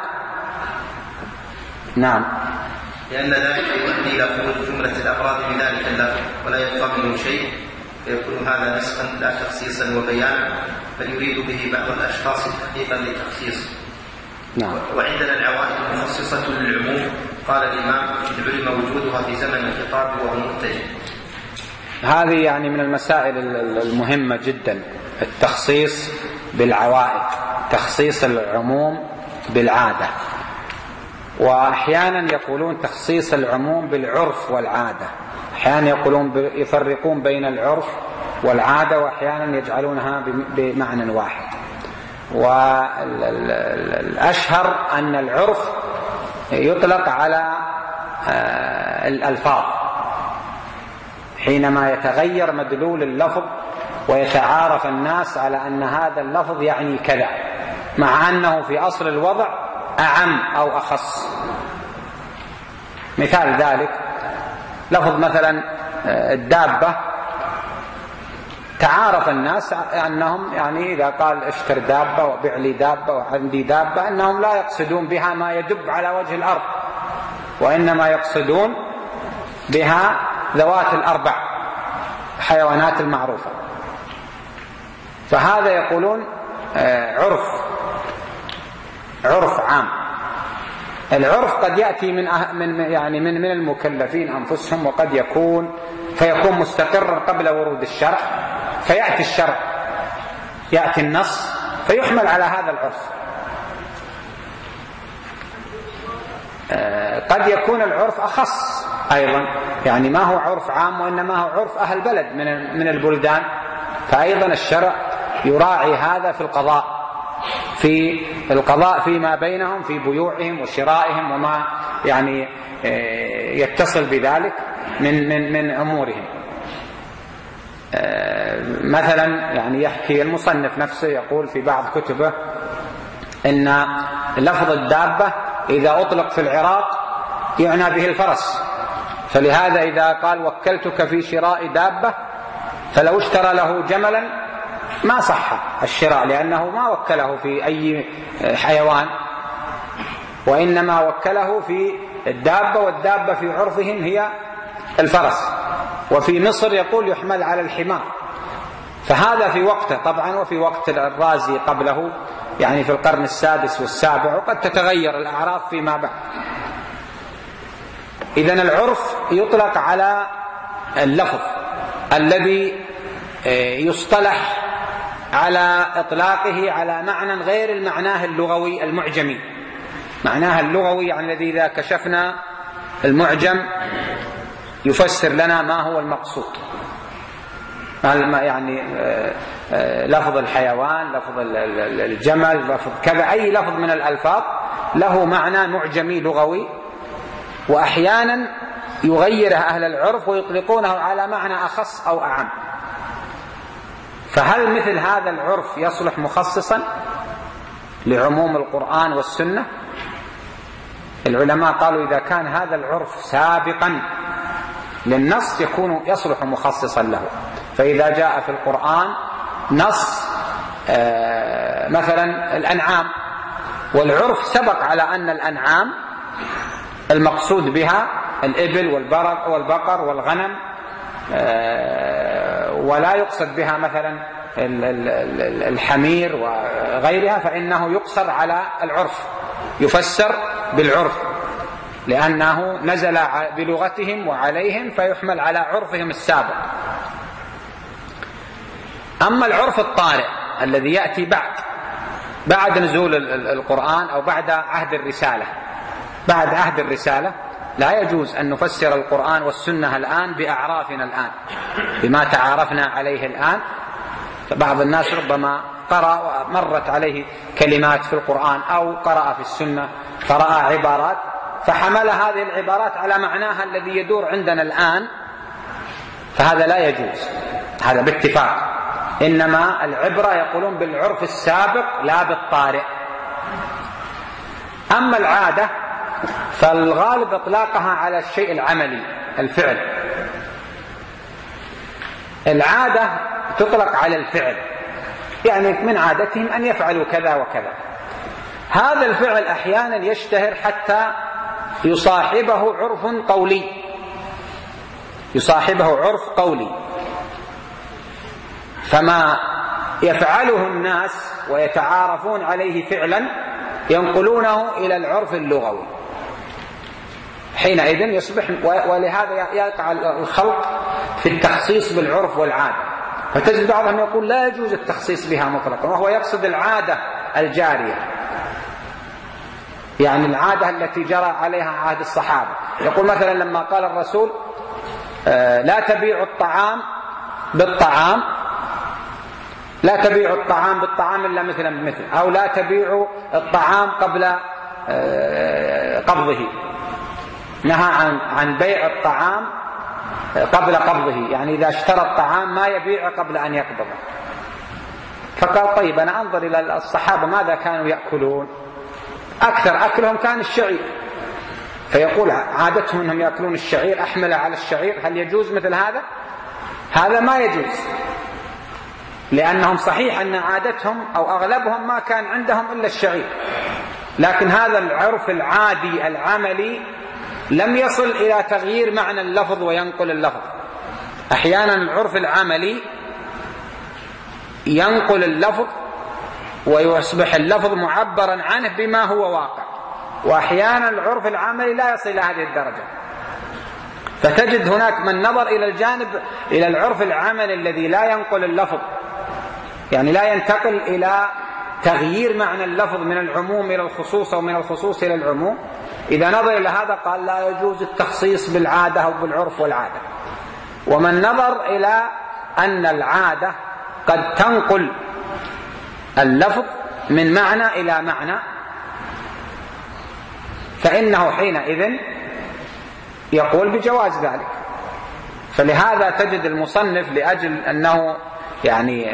Speaker 1: نعم.
Speaker 2: لأن ذلك يؤدي إلى خروج جملة الأفراد بذلك اللفظ ولا يبقى منه شيء فيكون هذا نسخا لا تخصيصا وبيانا بل يريد به بعض الأشخاص تحقيقا للتخصيص.
Speaker 1: نعم.
Speaker 2: وعندنا العوائد المخصصة للعموم قال الإمام إن علم وجودها في زمن الخطاب وهو متجه.
Speaker 1: هذه يعني من المسائل المهمة جدا، التخصيص بالعوائد، تخصيص العموم بالعادة. وأحيانا يقولون تخصيص العموم بالعرف والعادة، أحيانا يقولون يفرقون بين العرف والعادة، وأحيانا يجعلونها بمعنى واحد. والأشهر أن العرف يطلق على الألفاظ حينما يتغير مدلول اللفظ ويتعارف الناس على أن هذا اللفظ يعني كذا مع أنه في أصل الوضع أعم أو أخص. مثال ذلك لفظ مثلا الدابة، تعارف الناس أنهم يعني إذا قال اشتر دابة وبيع لي دابة وعندي دابة أنهم لا يقصدون بها ما يدب على وجه الأرض، وإنما يقصدون بها ذوات الأربع حيوانات المعروفة. فهذا يقولون عرف عرف عام. العرف قد يأتي من من يعني من من المكلفين أنفسهم، وقد يكون فيكون مستقرا قبل ورود الشرع، فيأتي الشرع يأتي النص فيحمل على هذا العرف. قد يكون العرف أخص أيضا، يعني ما هو عرف عام وإنما هو عرف أهل بلد من من البلدان، فأيضا الشرع يراعي هذا في القضاء في القضاء فيما بينهم في بيوعهم وشرائهم وما يعني يتصل بذلك من من من أمورهم. مثلا يعني يحكي المصنف نفسه يقول في بعض كتبه إن لفظ الدابة إذا أطلق في العراق يعنى به الفرس، فلهذا إذا قال وكلتك في شراء دابة فلو اشترى له جملا ما صح الشراء، لأنه ما وكله في أي حيوان وإنما وكله في الدابة، والدابة في عرفهم هي الفرس. وفي مصر يقول يحمل على الحمار. فهذا في وقته طبعا، وفي وقت الرازي قبله يعني في القرن السادس والسابع، وقد تتغير الأعراف فيما بعد. إذن العرف يطلق على اللفظ الذي يصطلح على إطلاقه على معنى غير المعناه اللغوي المعجمي. معناها اللغوي يعني الذي إذا كشفنا المعجم يفسر لنا ما هو المقصود، يعني لفظ الحيوان، لفظ الجمل، لفظ كذا، أي لفظ من الألفاظ له معنى معجمي لغوي، وأحيانا يغيره أهل العرف ويطلقونه على معنى أخص أو أعم. فهل مثل هذا العرف يصلح مخصصا لعموم القرآن والسنة؟ العلماء قالوا إذا كان هذا العرف سابقا للنص يكون يصلح مخصصا له. فإذا جاء في القرآن نص مثلا الأنعام، والعرف سبق على أن الأنعام المقصود بها الإبل والبقر والغنم، ولا يقصد بها مثلا الحمير وغيرها، فإنه يقصر على العرف، يفسر بالعرف لأنه نزل بلغتهم وعليهم، فيحمل على عرفهم السابق. أما العرف الطارئ الذي يأتي بعد بعد نزول القرآن أو بعد عهد الرسالة، بعد عهد الرسالة لا يجوز أن نفسر القرآن والسنة الآن بأعرافنا الآن، بما تعارفنا عليه الآن. فبعض الناس ربما قرأ مرت عليه كلمات في القرآن أو قرأ في السنة فرأى عبارات فحمل هذه العبارات على معناها الذي يدور عندنا الآن، فهذا لا يجوز، هذا باتفاق. إنما العبرة يقولون بالعرف السابق لا بالطارئ. أما العادة فالغالب إطلاقها على الشيء العملي، الفعل. العادة تطلق على الفعل، يعني من عادتهم أن يفعلوا كذا وكذا. هذا الفعل أحيانا يشتهر حتى يصاحبه عرف قولي، يصاحبه عرف قولي، فما يفعله الناس ويتعارفون عليه فعلا ينقلونه إلى العرف اللغوي، حينئذ يصبح. ولهذا يقع الخلق في التخصيص بالعرف والعادة، فتجد بعضهم يقول لا يجوز التخصيص بها مطلقا، وهو يقصد العادة الجارية، يعني العادة التي جرى عليها عهد الصحابة. يقول مثلا لما قال الرسول لا تبيعوا الطعام بالطعام، لا تبيعوا الطعام بالطعام إلا مثلا بمثل، أو لا تبيعوا الطعام قبل قبضه، نهى عن عن بيع الطعام قبل قبضه، يعني إذا اشترى الطعام ما يبيع قبل أن يقبضه. فقال طيب أنا أنظر إلى الصحابة ماذا كانوا يأكلون، أكثر أكلهم كان الشعير، فيقول عادتهم أنهم يأكلون الشعير، أحمل على الشعير، هل يجوز مثل هذا؟ هذا ما يجوز، لأنهم صحيح أن عادتهم أو أغلبهم ما كان عندهم إلا الشعير، لكن هذا العرف العادي العملي لم يصل إلى تغيير معنى اللفظ وينقل اللفظ. أحيانا العرف العملي ينقل اللفظ ويصبح اللفظ معبرا عنه بما هو واقع، وأحيانا العرف العملي لا يصل إلى هذه الدرجة. فتجد هناك من نظر إلى الجانب إلى العرف العملي الذي لا ينقل اللفظ، يعني لا ينتقل إلى تغيير معنى اللفظ من العموم إلى الخصوص أو من الخصوص إلى العموم. إذا نظر إلى هذا قال لا يجوز التخصيص بالعادة أو بالعرف والعادة. ومن نظر إلى أن العادة قد تنقل اللفظ من معنى إلى معنى، فإنه حينئذ يقول بجواز ذلك. فلهذا تجد المصنف لأجل أنه يعني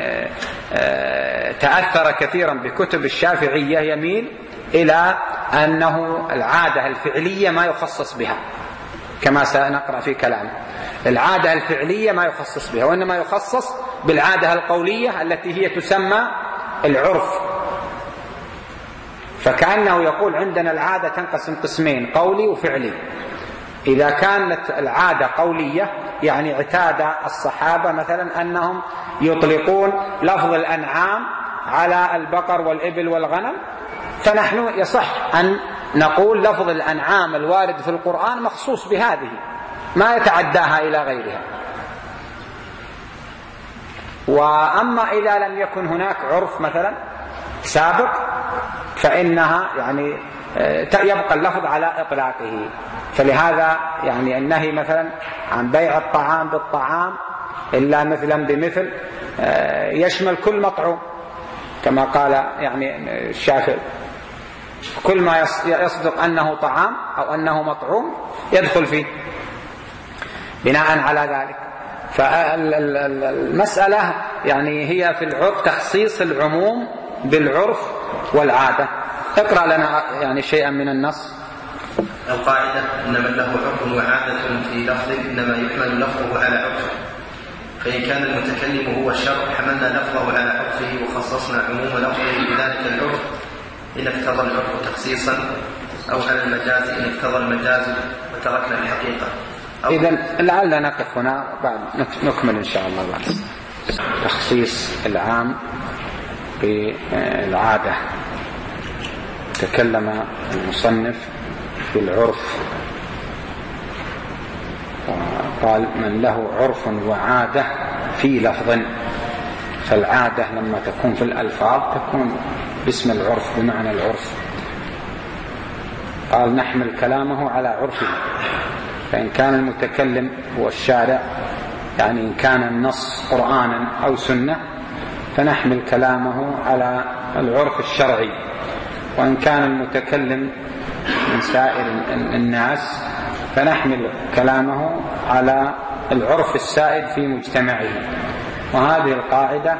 Speaker 1: تأثر كثيرا بكتب الشافعية يميل إلى أنه العادة الفعلية ما يخصص بها، كما سنقرأ في كلامه. العادة الفعلية ما يخصص بها، وإنما يخصص بالعادة القولية التي هي تسمى العرف. فكأنه يقول عندنا العادة تنقسم قسمين، قولي وفعلي. إذا كانت العادة قولية يعني اعتاد الصحابة مثلا أنهم يطلقون لفظ الأنعام على البقر والإبل والغنم، فنحن يصح أن نقول لفظ الأنعام الوارد في القرآن مخصوص بهذه، ما يتعداها إلى غيرها. وأما إذا لم يكن هناك عرف مثلا سابق فإنها يعني يبقى اللفظ على إطلاقه. فلهذا يعني النهي مثلا عن بيع الطعام بالطعام إلا مثلا بمثل يشمل كل مطعوم، كما قال يعني الشافعي، كل ما يصدق أنه طعام أو أنه مطعوم يدخل فيه بناء على ذلك. فالمسألة يعني هي في العرف تخصيص العموم بالعرف والعادة. اقرأ لنا يعني شيئا من النص.
Speaker 2: القاعدة إن من له عرف وعادة في لفظ إنما يحمل لفظه على عرفه، فإن كان المتكلم هو الشرع حملنا لفظه على عرفه وخصصنا عموم لفظه بذلك العرف إن اقتضى العرف تخصيصا، أو على المجاز إن اقتضى المجاز وتركنا الحقيقة.
Speaker 1: إذن لعلنا نقف هنا بعد نكمل إن شاء الله بعد. تخصيص العام بالعادة. تكلم المصنف في العرف وقال من له عرف وعادة في لفظ، فالعادة لما تكون في الألفاظ تكون باسم العرف بمعنى العرف. قال نحمل كلامه على عرفه، فإن كان المتكلم هو الشارع يعني إن كان النص قرآنا أو سنة فنحمل كلامه على العرف الشرعي، وإن كان المتكلم من سائر الناس فنحمل كلامه على العرف السائد في مجتمعه. وهذه القاعدة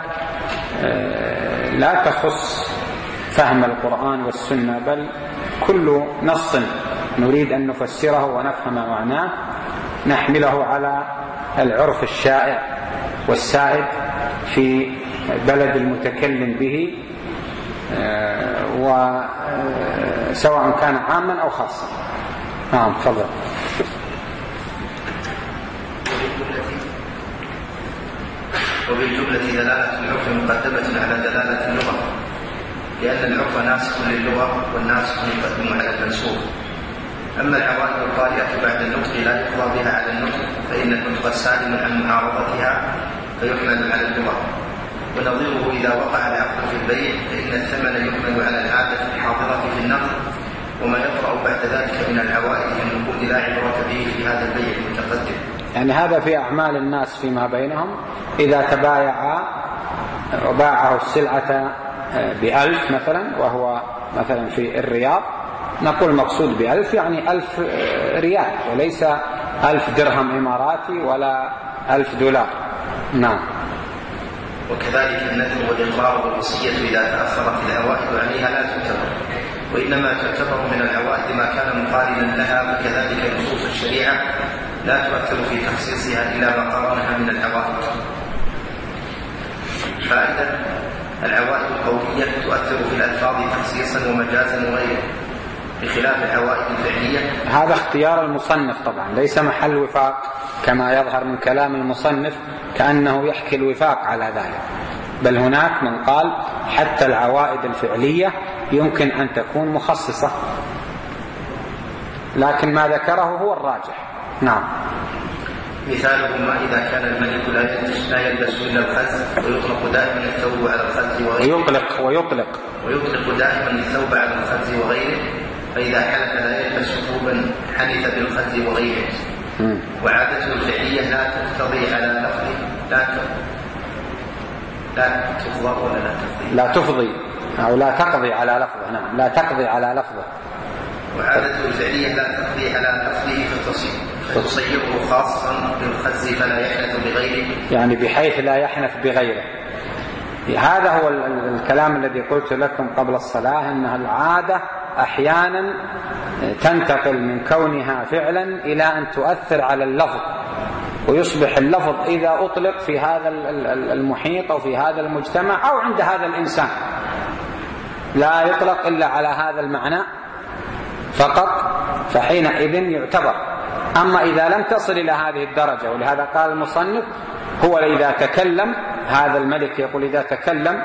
Speaker 1: لا تخص فهم القرآن والسنة، بل كل نص نريد أن نفسره ونفهم معناه نحمله على العرف الشائع والسائد في بلد المتكلم به، وسواء كان عاما أو خاصا. نعم تفضل.
Speaker 2: وبالجملة دلالة العرف مقدمة على دلالة اللغة، لأن العرف ناسخ للغة والناسخ يقدم على المنسوخ. أما العوائد الطارئة بعد النطق لا يقضى بها على النطق، فإن النطق سالم عن معارضتها فيحمل على اللغة. ونظيره إذا وقع العقد في البيع فإن الثمن يحمل على العادة الحاضرة في النقد، وما يطرأ بعد ذلك من العوائد في النقود لا عبرة به في هذا البيع المتقدم.
Speaker 1: يعني هذا في أعمال الناس فيما بينهم، إذا تبايعا وباعه السلعة بألف مثلا وهو مثلا في الرياض، نقول مقصود بألف يعني ألف ريال وليس ألف درهم إماراتي ولا ألف دولار. نعم.
Speaker 2: وكذلك النذر والإقرار والوصية إذا تأخرت العوائد عليها لا تعتبر، وإنما تعتبر من العوائد ما كان مقارنا لها، فكذلك نصوص الشريعة لا تؤثر في تخصيصها إلا ما قرنها من العوائد. فائدة: العوائد القولية تؤثر في الألفاظ تخصيصا ومجازا وغيره، بخلاف العوائد الفعلية.
Speaker 1: هذا اختيار المصنف طبعا، ليس محل وفاق كما يظهر من كلام المصنف كأنه يحكي الوفاق على ذلك، بل هناك من قال حتى العوائد الفعلية يمكن أن تكون مخصصة، لكن ما ذكره هو الراجح. نعم.
Speaker 2: مثاله ما إذا كان الملك لا يلبس إلا الخز ويطلق دائما الثوب على الخز وغيره،
Speaker 1: ويطلق ويطلق
Speaker 2: ويطلق دائما الثوب على الخز وغيره، فإذا حلف لا يلبس ثوبا حلف بالخز وغيره. م. وعادته الفعلية لا تقتضي على لفظه، لا لا تفضي ولا لا تفضي
Speaker 1: لا تفضي أو لا تقضي على لفظه. نعم، لا تقضي على لفظه.
Speaker 2: وعادته الفعلية لا تقضي على لفظه فتصير فتصيره خاصا بالخز فلا يحنث بغيره، يعني
Speaker 1: بحيث لا يحنث بغيره. هذا هو الكلام الذي قلت لكم قبل الصلاة، أنها العادة أحيانا تنتقل من كونها فعلا إلى أن تؤثر على اللفظ، ويصبح اللفظ إذا أطلق في هذا المحيط أو في هذا المجتمع أو عند هذا الإنسان لا يطلق إلا على هذا المعنى فقط، فحينئذ يعتبر. أما إذا لم تصل إلى هذه الدرجة، ولهذا قال المصنف هو إذا تكلم، هذا الملك يقول إذا تكلم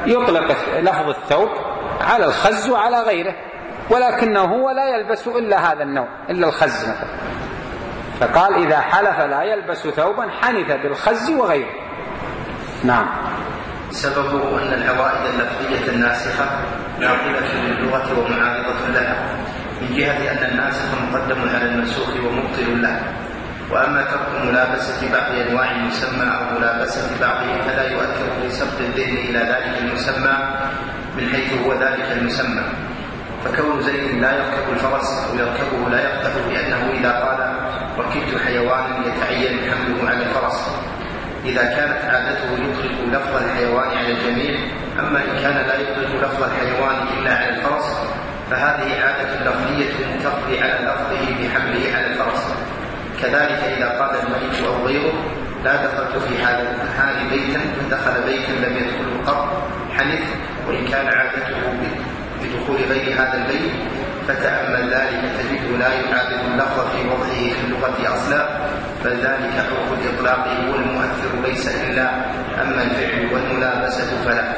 Speaker 1: يطلق لفظ الثوب على الخز وعلى غيره، ولكنه هو لا يلبس إلا هذا النوع، إلا الخز مثلا، فقال إذا حلف لا يلبس ثوبا حنث بالخز وغيره. نعم.
Speaker 2: سببه أن العوائد اللفظية الناسخة ناقلة للغة ومعارضة لها، من جهة أن الناسخ مقدم على المنسوخ ومبطل له. وأما ترك ملابسة بعض أنواع المسمى أو ملابسة بعضه فلا يؤثر في سبق الذهن إلى ذلك المسمى من حيث هو ذلك المسمى. فكون زيد لا يركب الفرس أو يركبه لا يقتضي بأنه إذا قال ركبت حيوانا يتعين حمله على الفرس، إذا كانت عادته يطلق لفظ الحيوان على الجميع. أما إن كان لا يطلق لفظ الحيوان إلا على الفرس فهذه عادة لفظية تقضي على لفظه بحمله على الفرس. كذلك إذا قال الملك أو غيره لا دخلت في هذا الحال بيتا فدخل بيتا لم يدخله قط حنث، وإن كان عادته بدخول غير هذا البيت فتأمل ذلك تجده لا يعادل اللفظ في وضعه في اللغة أصلا، بل ذلك حروف الإطلاق هو المؤثر ليس إلا، أما الفعل والملابسة فلا.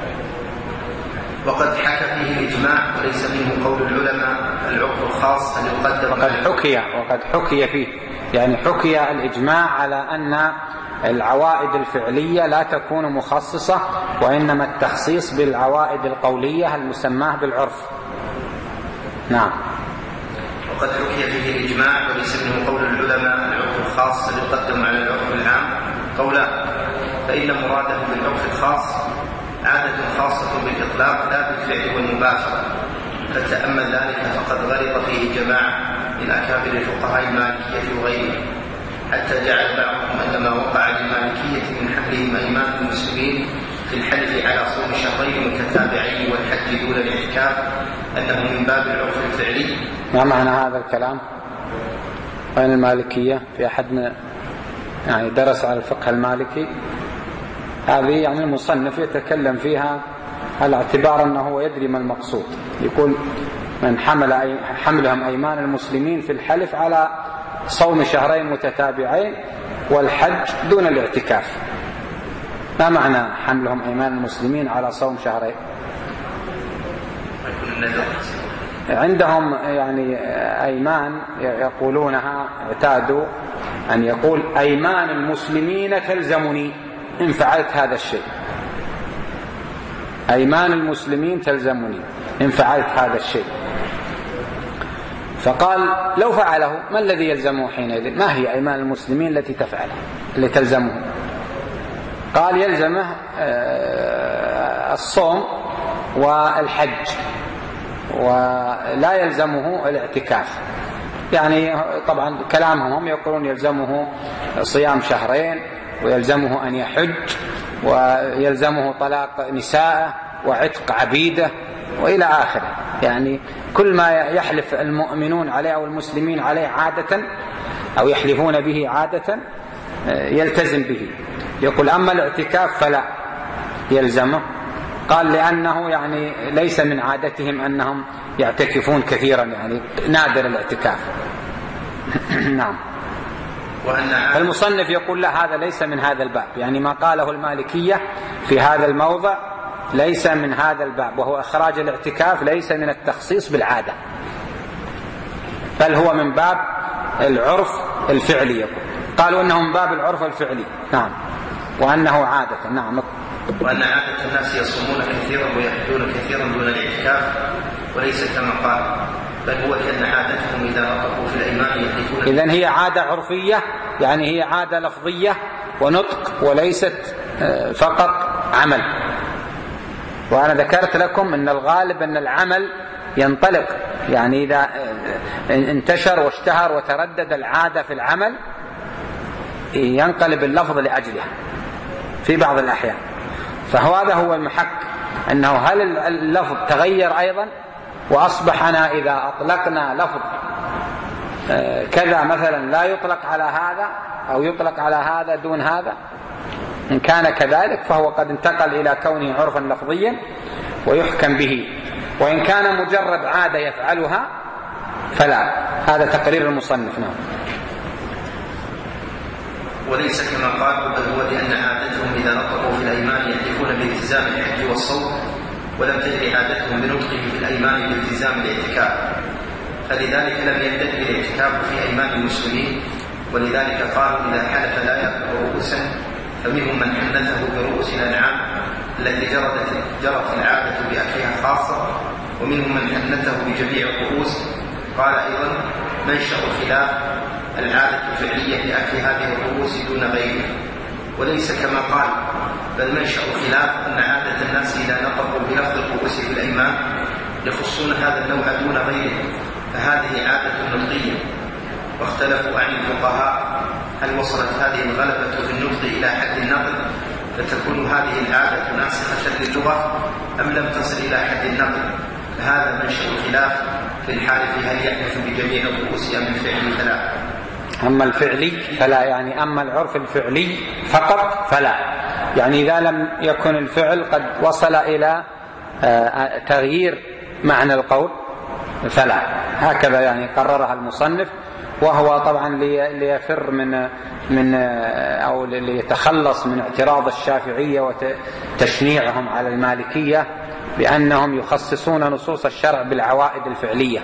Speaker 2: وقد حكى فيه الإجماع وليس منه قول العلماء العرف الخاص أن يقدر.
Speaker 1: وقد حكي وقد حكي فيه يعني حكي الإجماع على أن العوائد الفعلية لا تكون مخصصة، وإنما التخصيص بالعوائد القولية المسماة بالعرف. نعم.
Speaker 2: وقد حكي فيه الإجماع وليس منه قول العلماء العرف الخاص أن يقدم على العرف العام قولا، فإن مراده بالعرف الخاص عادة خاصة بالإطلاق لا بالفعل والمباشرة. فتأمل ذلك فقد غلط فيه جماعة من أكابر الفقهاء المالكية وغيرهم، حتى جعل بعضهم أن ما وقع للمالكية من حملهم أيمان المسلمين في الحلف على صوم شهرين متتابعين والحج دون الاعتكاف أنه من باب العرف الفعلي.
Speaker 1: ما معنى هذا الكلام؟ وين المالكية؟ في أحد يعني درس على الفقه المالكي؟ هذه يعني المصنف يتكلم فيها على اعتبار أنه يدري ما المقصود. يقول من حمل أي حملهم أيمان المسلمين في الحلف على صوم شهرين متتابعين والحج دون الاعتكاف. ما معنى حملهم أيمان المسلمين على صوم شهرين؟ عندهم يعني أيمان يقولونها، اعتادوا أن يقول أيمان المسلمين تلزمني إن فعلت هذا الشيء، أيمان المسلمين تلزمني إن فعلت هذا الشيء. فقال لو فعله ما الذي يلزمه حينئذ؟ ما هي أيمان المسلمين التي تفعله اللي تلزمه؟ قال يلزمه الصوم والحج ولا يلزمه الاعتكاف. يعني طبعا كلامهم هم يقولون يلزمه صيام شهرين ويلزمه أن يحج ويلزمه طلاق نساءه وعتق عبيده وإلى آخره. يعني كل ما يحلف المؤمنون عليه أو المسلمين عليه عادة أو يحلفون به عادة يلتزم به. يقول أما الاعتكاف فلا يلزمه. قال لأنه يعني ليس من عادتهم أنهم يعتكفون كثيرا، يعني نادر الاعتكاف. نعم. المصنف يقول لا، هذا ليس من هذا الباب، يعني ما قاله المالكية في هذا الموضع ليس من هذا الباب، وهو إخراج الاعتكاف ليس من التخصيص بالعادة، بل هو من باب العرف الفعلي. يقول قالوا أنه من باب العرف الفعلي. نعم. وأنه عادة. نعم.
Speaker 2: وأن عادة الناس يصومون كثيرا ويحجون كثيرا دون الاعتكاف، وليس كما قال، بل هو كأن عادتهم إذا نطقوا في الأيمان يحلفون.
Speaker 1: إذن هي عادة عرفية، يعني هي عادة لفظية ونطق وليست فقط عمل. وأنا ذكرت لكم أن الغالب أن العمل ينطلق، يعني إذا انتشر واشتهر وتردد العادة في العمل ينقلب اللفظ لأجلها في بعض الأحيان. فهذا هو المحك، أنه هل اللفظ تغير أيضا وأصبح أنا إذا أطلقنا لفظ كذا مثلا لا يطلق على هذا أو يطلق على هذا دون هذا. إن كان كذلك فهو قد انتقل إلى كونه عرفا لفظيا ويحكم به، وإن كان مجرد عادة يفعلها فلا. هذا تقرير المصنف. نعم.
Speaker 2: وليس كما قالوا، بل هو لأن عادتهم إذا نطقوا في الأيمان يحلفون بالتزام الحج والصوم، ولم تجري عادتهم بنطقه في الأيمان بالتزام الاعتكاف، فلذلك لم يندرج الاعتكاف في أيمان المسلمين. ولذلك قالوا إذا حلف لا يأكل رؤوسا، فمنهم من حنثه برؤوس الأنعام التي جرت العادة بأكلها خاصة، ومنهم من حنثه بجميع الرؤوس. قال أيضا منشأ الخلاف العادة الفعلية لأكل هذه الرؤوس دون غيرها، وليس كما قال، بل منشأ الخلاف أن عادة الناس إذا نطقوا بلفظ الرؤوس في الأيمان يخصون هذا النوع دون غيره، فهذه عادة نطقية. واختلفوا عن الفقهاء هل وصلت هذه الغلبة في النطق إلى حد النقل فتكون هذه العادة ناسخة للغة، أم لم تصل إلى حد النقل، فهذا منشأ الخلاف في الحالف هل يحدث بجميع الرؤوس أم الفعل فلا.
Speaker 1: أما الفعلي فلا، يعني أما العرف الفعلي فقط فلا، يعني إذا لم يكن الفعل قد وصل إلى تغيير معنى القول فلا. هكذا يعني قررها المصنف، وهو طبعا ليفر من من أو ليتخلص من اعتراض الشافعية وتشنيعهم على المالكية بأنهم يخصصون نصوص الشرع بالعوائد الفعلية.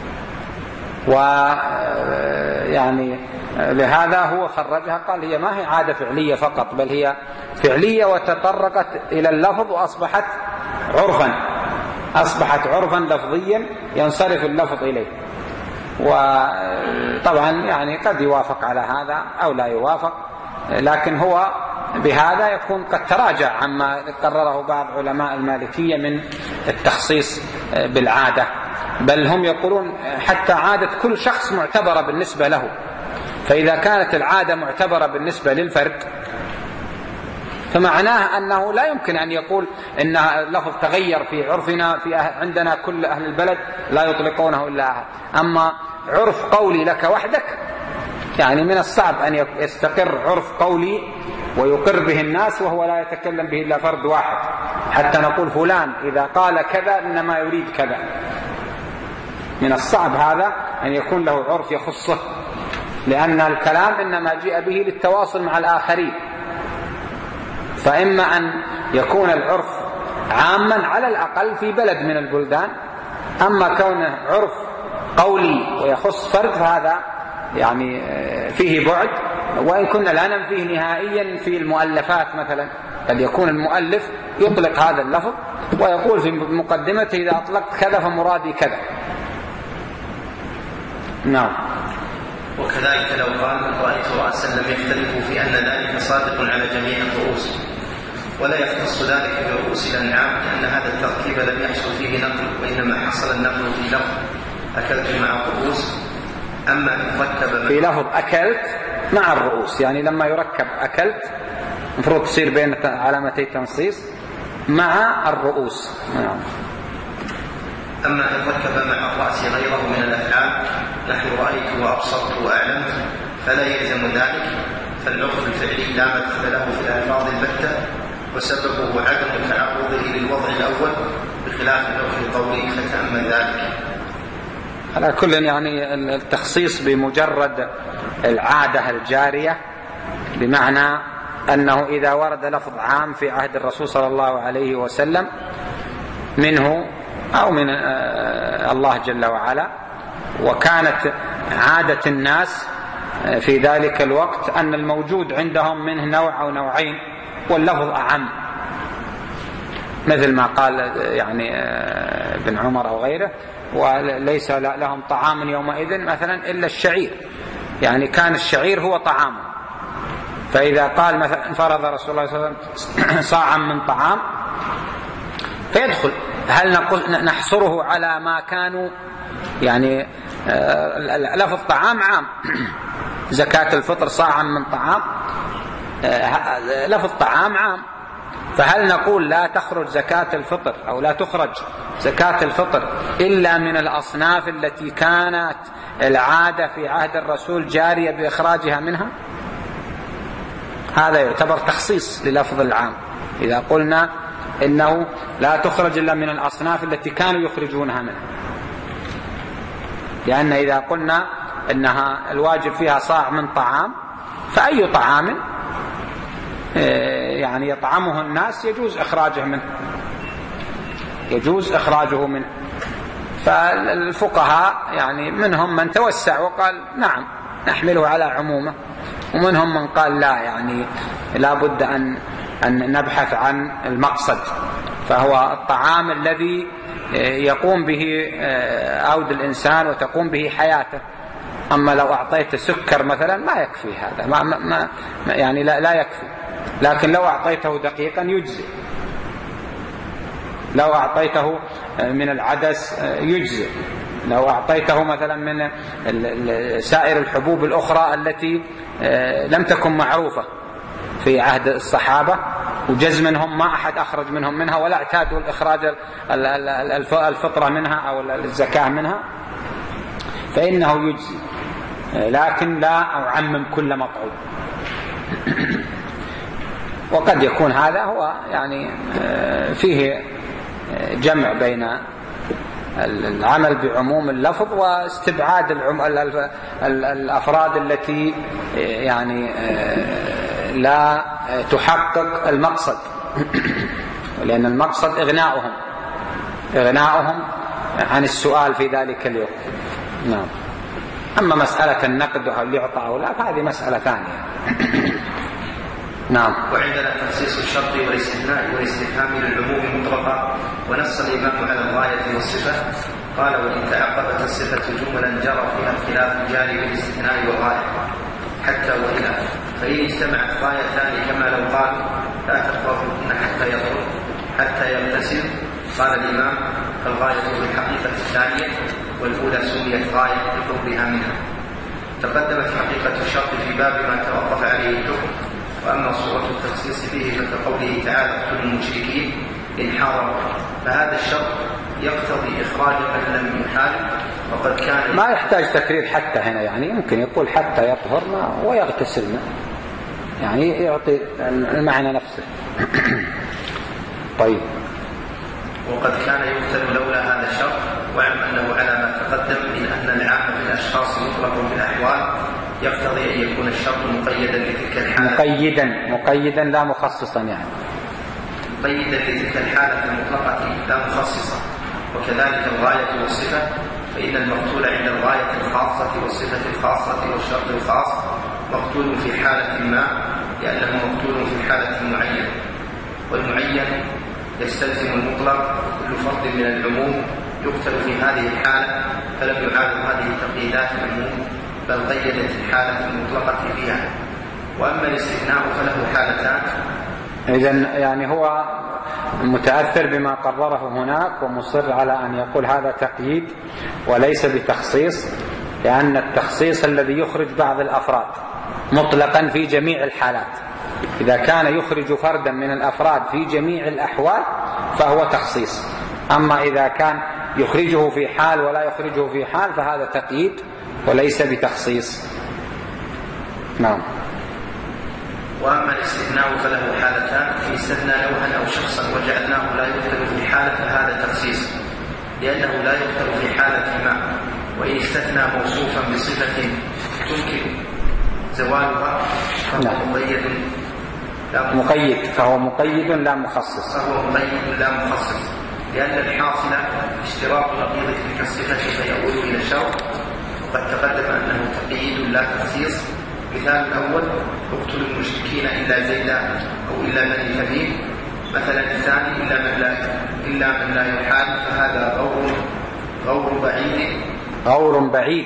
Speaker 1: ويعني لهذا هو خرجها، قال هي ما هي عادة فعلية فقط، بل هي فعلية وتطرقت إلى اللفظ وأصبحت عرفا، أصبحت عرفا لفظيا ينصرف اللفظ إليه. وطبعا يعني قد يوافق على هذا أو لا يوافق، لكن هو بهذا يكون قد تراجع عما قرره بعض علماء المالكية من التخصيص بالعادة، بل هم يقولون حتى عادة كل شخص معتبرة بالنسبة له، فإذا كانت العادة معتبرة بالنسبة للفرد فمعناه أنه لا يمكن أن يقول إن اللفظ تغير في عرفنا، في عندنا كل أهل البلد لا يطلقونه إلا أحد. أما عرف قولي لك وحدك يعني من الصعب أن يستقر عرف قولي ويقر به الناس وهو لا يتكلم به إلا فرد واحد، حتى نقول فلان إذا قال كذا إنما يريد كذا. من الصعب هذا أن يكون له عرف يخصه، لأن الكلام إنما جاء به للتواصل مع الآخرين، فإما أن يكون العرف عاما على الأقل في بلد من البلدان، أما كونه عرف قولي ويخص فرد فهذا يعني فيه بعد، وإن كنا لا ننفيه نهائيا في المؤلفات مثلا، قد يكون المؤلف يطلق هذا اللفظ ويقول في مقدمته إذا أطلقت كذا فمرادي كذا. نعم.
Speaker 2: وكذلك لو قال رأيت رأسا لم يختلفوا في أن ذلك صادق على جميع الرؤوس، ولا يختص ذلك برؤوس الأنعام، لأن هذا التركيب لم يحصل فيه نقل، وإنما حصل النقل في لفظ أكلت مع الرؤوس. أما إن ركب
Speaker 1: في لفظ أكلت مع الرؤوس، يعني لما يركب أكلت المفروض تصير بين علامتي تنصيص مع الرؤوس. نعم.
Speaker 2: أما إن ركب مع الرأس غيره من الأفعال نحن رأيت وأبصرت وأعلمت فلا يلزم ذلك، فالعرف الفعلي لا مدخل له في الألفاظ البتة، وسببه عدم تعرضه للوضع الأول بخلاف العرف القولي، فتأمل ذلك.
Speaker 1: على كل يعني التخصيص بمجرد العادة الجارية، بمعنى أنه إذا ورد لفظ عام في عهد الرسول صلى الله عليه وسلم منه أو من الله جل وعلا، وكانت عادة الناس في ذلك الوقت أن الموجود عندهم منه نوع أو نوعين واللفظ أعم، مثل ما قال يعني ابن عمر أو غيره وليس لهم طعام يومئذ مثلا إلا الشعير، يعني كان الشعير هو طعامه، فإذا قال مثلا فرض رسول الله صلى الله عليه وسلم صاعا من طعام فيدخل. هل نحصره على ما كانوا يعني لفظ طعام عام زكاة الفطر صاعا من طعام لفظ طعام عام، فهل نقول لا تخرج زكاة الفطر أو لا تخرج زكاة الفطر إلا من الأصناف التي كانت العادة في عهد الرسول جارية بإخراجها منها؟ هذا يعتبر تخصيص للفظ العام إذا قلنا إنه لا تخرج إلا من الأصناف التي كانوا يخرجونها منها، لأن إذا قلنا إنها الواجب فيها صاع من طعام فأي طعام يعني يطعمه الناس يجوز إخراجه منه يجوز إخراجه منه. فالفقهاء يعني منهم من توسع وقال نعم نحمله على عمومه، ومنهم من قال لا، يعني لا بد أن أن نبحث عن المقصد، فهو الطعام الذي يقوم به عود الإنسان وتقوم به حياته. أما لو أعطيت سكر مثلا ما يكفي هذا، ما ما يعني لا, لا يكفي. لكن لو أعطيته دقيقا يجزي، لو أعطيته من العدس يجزي، لو أعطيته مثلا من سائر الحبوب الأخرى التي لم تكن معروفة في عهد الصحابة وجز منهم، ما أحد أخرج منهم منها ولا اعتادوا الإخراج الفطرة منها أو الزكاة منها، فإنه يجزي. لكن لا أعمم كل مطعوم. وقد يكون هذا هو يعني فيه جمع بين العمل بعموم اللفظ واستبعاد الأفراد التي يعني لا تحقق المقصد، لأن المقصد إغناؤهم إغناؤهم عن السؤال في ذلك اليوم. نعم. أما مسألة النقد هل يعطى أو لا فهذه مسألة ثانية. نعم.
Speaker 2: وعندنا تخصيص الشرط والاستثناء والاستفهام للعموم مطلقا، ونص الإمام على الغاية والصفة. قال وإن تعقبت الصفة جملا جرى فيها الخلاف جاري بالاستثناء والغاية حتى وإلى، فإن اجتمعت غايتان كما لو قال لا تقربن حتى يطهر حتى يغتسل، قال الإمام فالغاية في الحقيقة الثانية والأولى سميت غاية لقربها منها. تقدمت حقيقة الشرط في باب ما توقف عليه الحكم، وأما صورة التخصيص فيه فكقوله تعالى اقتلوا المشركين إن حاربوا، فهذا الشرط يقتضي إخراج من لم يحارب، وقد كان
Speaker 1: ما يحتاج تكرير حتى هنا، يعني يمكن يقول حتى يطهرنا ويغتسلنا، يعني يعطي المعنى نفسه. طيب.
Speaker 2: وقد كان يقتل لولا هذا الشرط، واعلم أنه على ما تقدم من أن العام في الأشخاص مطلق في الأحوال يقتضي أن يكون الشرط مقيدا لتلك الحالة،
Speaker 1: مقيدا مقيدا لا مخصصا، يعني
Speaker 2: مقيدا لتلك الحالة المطلقة لا مخصصة. وكذلك الغاية والصفة، فإن المقتول عند الغاية الخاصة والصفة الخاصة والشرط الخاص مقتول في حالة ما لأنه مقتول في حالة معينة، والمعين يستلزم المطلق، كل فرد من العموم يقتل في هذه الحالة، فلم يعارض هذه التقييدات العموم بل قيدت الحالة المطلقة فيها. وأما الاستثناء فله حالتان.
Speaker 1: إذن يعني هو متأثر بما قرره هناك ومصر على أن يقول هذا تقييد وليس بتخصيص، لأن التخصيص الذي يخرج بعض الأفراد مطلقا في جميع الحالات. إذا كان يخرج فردا من الأفراد في جميع الأحوال فهو تخصيص، أما إذا كان يخرجه في حال ولا يخرجه في حال فهذا تقييد وليس بتخصيص. نعم.
Speaker 2: وأما الاستثناء فله حالتان، إن استثنى نوعا أو شخصا وجعلناه لا يقتل في حالة فهذا تخصيص، لأنه لا يقتل في حالة ما. وإن استثنى موصوفا بصفة تمكن زوالها فهو مقيد لا
Speaker 1: مقيد فهو مقيد لا مخصص
Speaker 2: فهو مقيد لا مخصص، لأن الحاصل اشتراط نقيض تلك الصفة فيؤول إلى الشرط، وقد تقدم أنه تقييد لا تخصيص. مثال الأول اقتلوا المشركين إلا زيدا أو إلا بني تميم. مثلا الثاني إلا من لا إلا من لا يحال، فهذا غور غور بعيد
Speaker 1: غور بعيد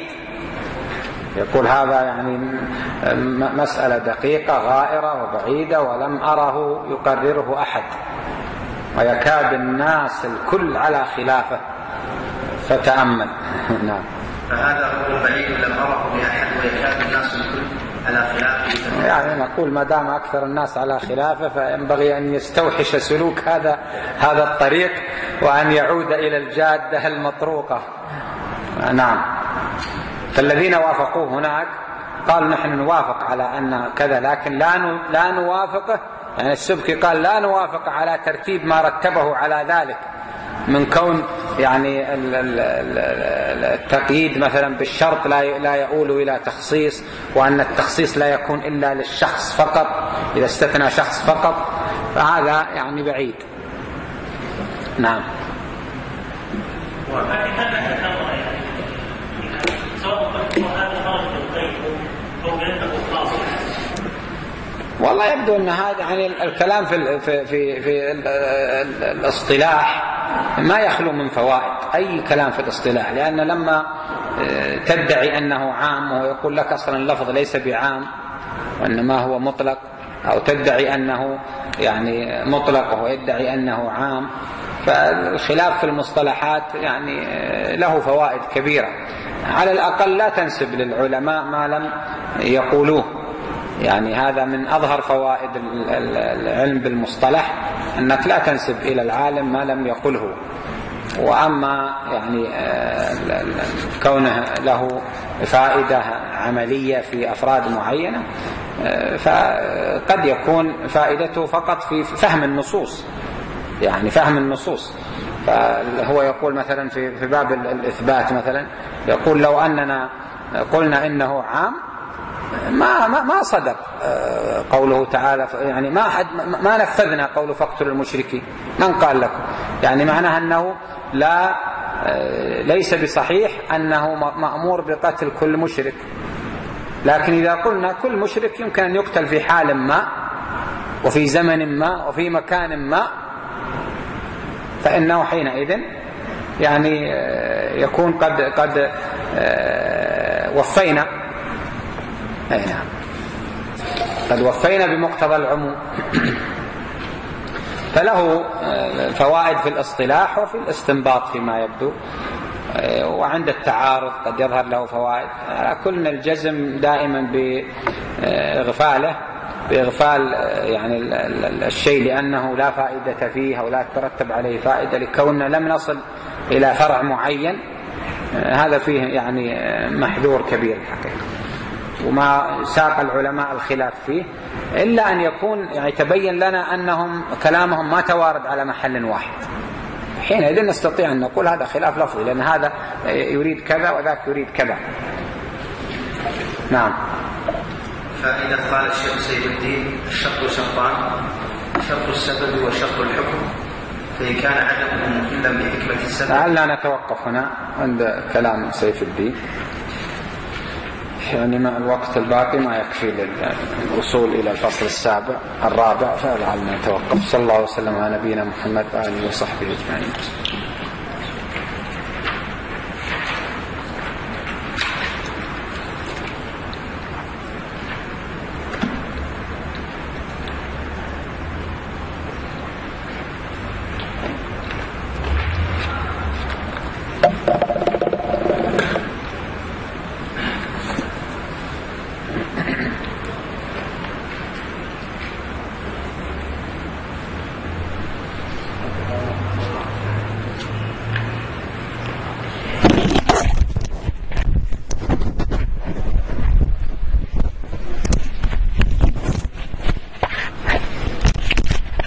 Speaker 1: يقول هذا يعني مسألة دقيقة غائرة وبعيدة ولم أره يقرره أحد، ويكاد الناس الكل على خلافه، فتأمل. نعم.
Speaker 2: فهذا غور بعيد لم أره بأحد ويكاد الناس الكل على خلافه.
Speaker 1: يعني نقول ما دام أكثر الناس على خلافه فينبغي أن يستوحش سلوك هذا هذا الطريق وأن يعود إلى الجادة المطروقة. نعم. فالذين وافقوه هناك قالوا نحن نوافق على أن كذا، لكن لا لا نوافقه، يعني السبكي قال لا نوافق على ترتيب ما رتبه على ذلك من كون يعني التقييد مثلا بالشرط لا يؤول إلى تخصيص، وأن التخصيص لا يكون إلا للشخص فقط إذا استثنى شخص فقط، فهذا يعني بعيد. نعم. والله يبدو أن هذا يعني الكلام في في في, في الاصطلاح ما يخلو من فوائد، أي كلام في الاصطلاح، لأن لما تدعي أنه عام ويقول لك أصلا اللفظ ليس بعام وإنما هو مطلق، أو تدعي أنه يعني مطلق وهو يدعي أنه عام، فالخلاف في المصطلحات يعني له فوائد كبيرة. على الأقل لا تنسب للعلماء ما لم يقولوه، يعني هذا من أظهر فوائد العلم بالمصطلح، أنك لا تنسب إلى العالم ما لم يقله. وأما يعني كونه له فائدة عملية في أفراد معينة، فقد يكون فائدته فقط في فهم النصوص، يعني فهم النصوص. فهو يقول مثلا في باب الإثبات مثلا، يقول لو أننا قلنا إنه عام ما ما ما صدق قوله تعالى، يعني ما حد ما نفذنا قوله فاقتلوا المشركين، من قال لكم؟ يعني معناها أنه لا ليس بصحيح أنه مأمور بقتل كل مشرك، لكن إذا قلنا كل مشرك يمكن أن يقتل في حال ما وفي زمن ما وفي مكان ما، فإنه حينئذ يعني يكون قد قد وفينا نعم قد وفينا بمقتضى العموم. فله فوائد في الاصطلاح وفي الاستنباط فيما يبدو، وعند التعارض قد يظهر له فوائد. على كل الجزم دائما بإغفاله بإغفال يعني الشيء لأنه لا فائدة فيه أو لا تترتب عليه فائدة، لكوننا لم نصل إلى فرع معين، هذا فيه يعني محذور كبير الحقيقة. وما ساق العلماء الخلاف فيه إلا أن يكون يعني تبين لنا أنهم كلامهم ما توارد على محل واحد، حينئذ نستطيع أن نقول هذا خلاف لفظي، لأن هذا يريد كذا وذاك يريد كذا. نعم.
Speaker 2: فإذا قال الشيخ سيد الدين الشرط شرطان، شرط السبب وشرط الحكم، فإن كان عدمه مخلا بحكمة السبب.
Speaker 1: لعلنا نتوقف هنا عند كلام سيف الدين، يعني مع الوقت الباقي ما يكفي للوصول إلى الفصل السابع الرابع، فلعلنا نتوقف. صلى الله وسلم على نبينا محمد وآله وصحبه أجمعين.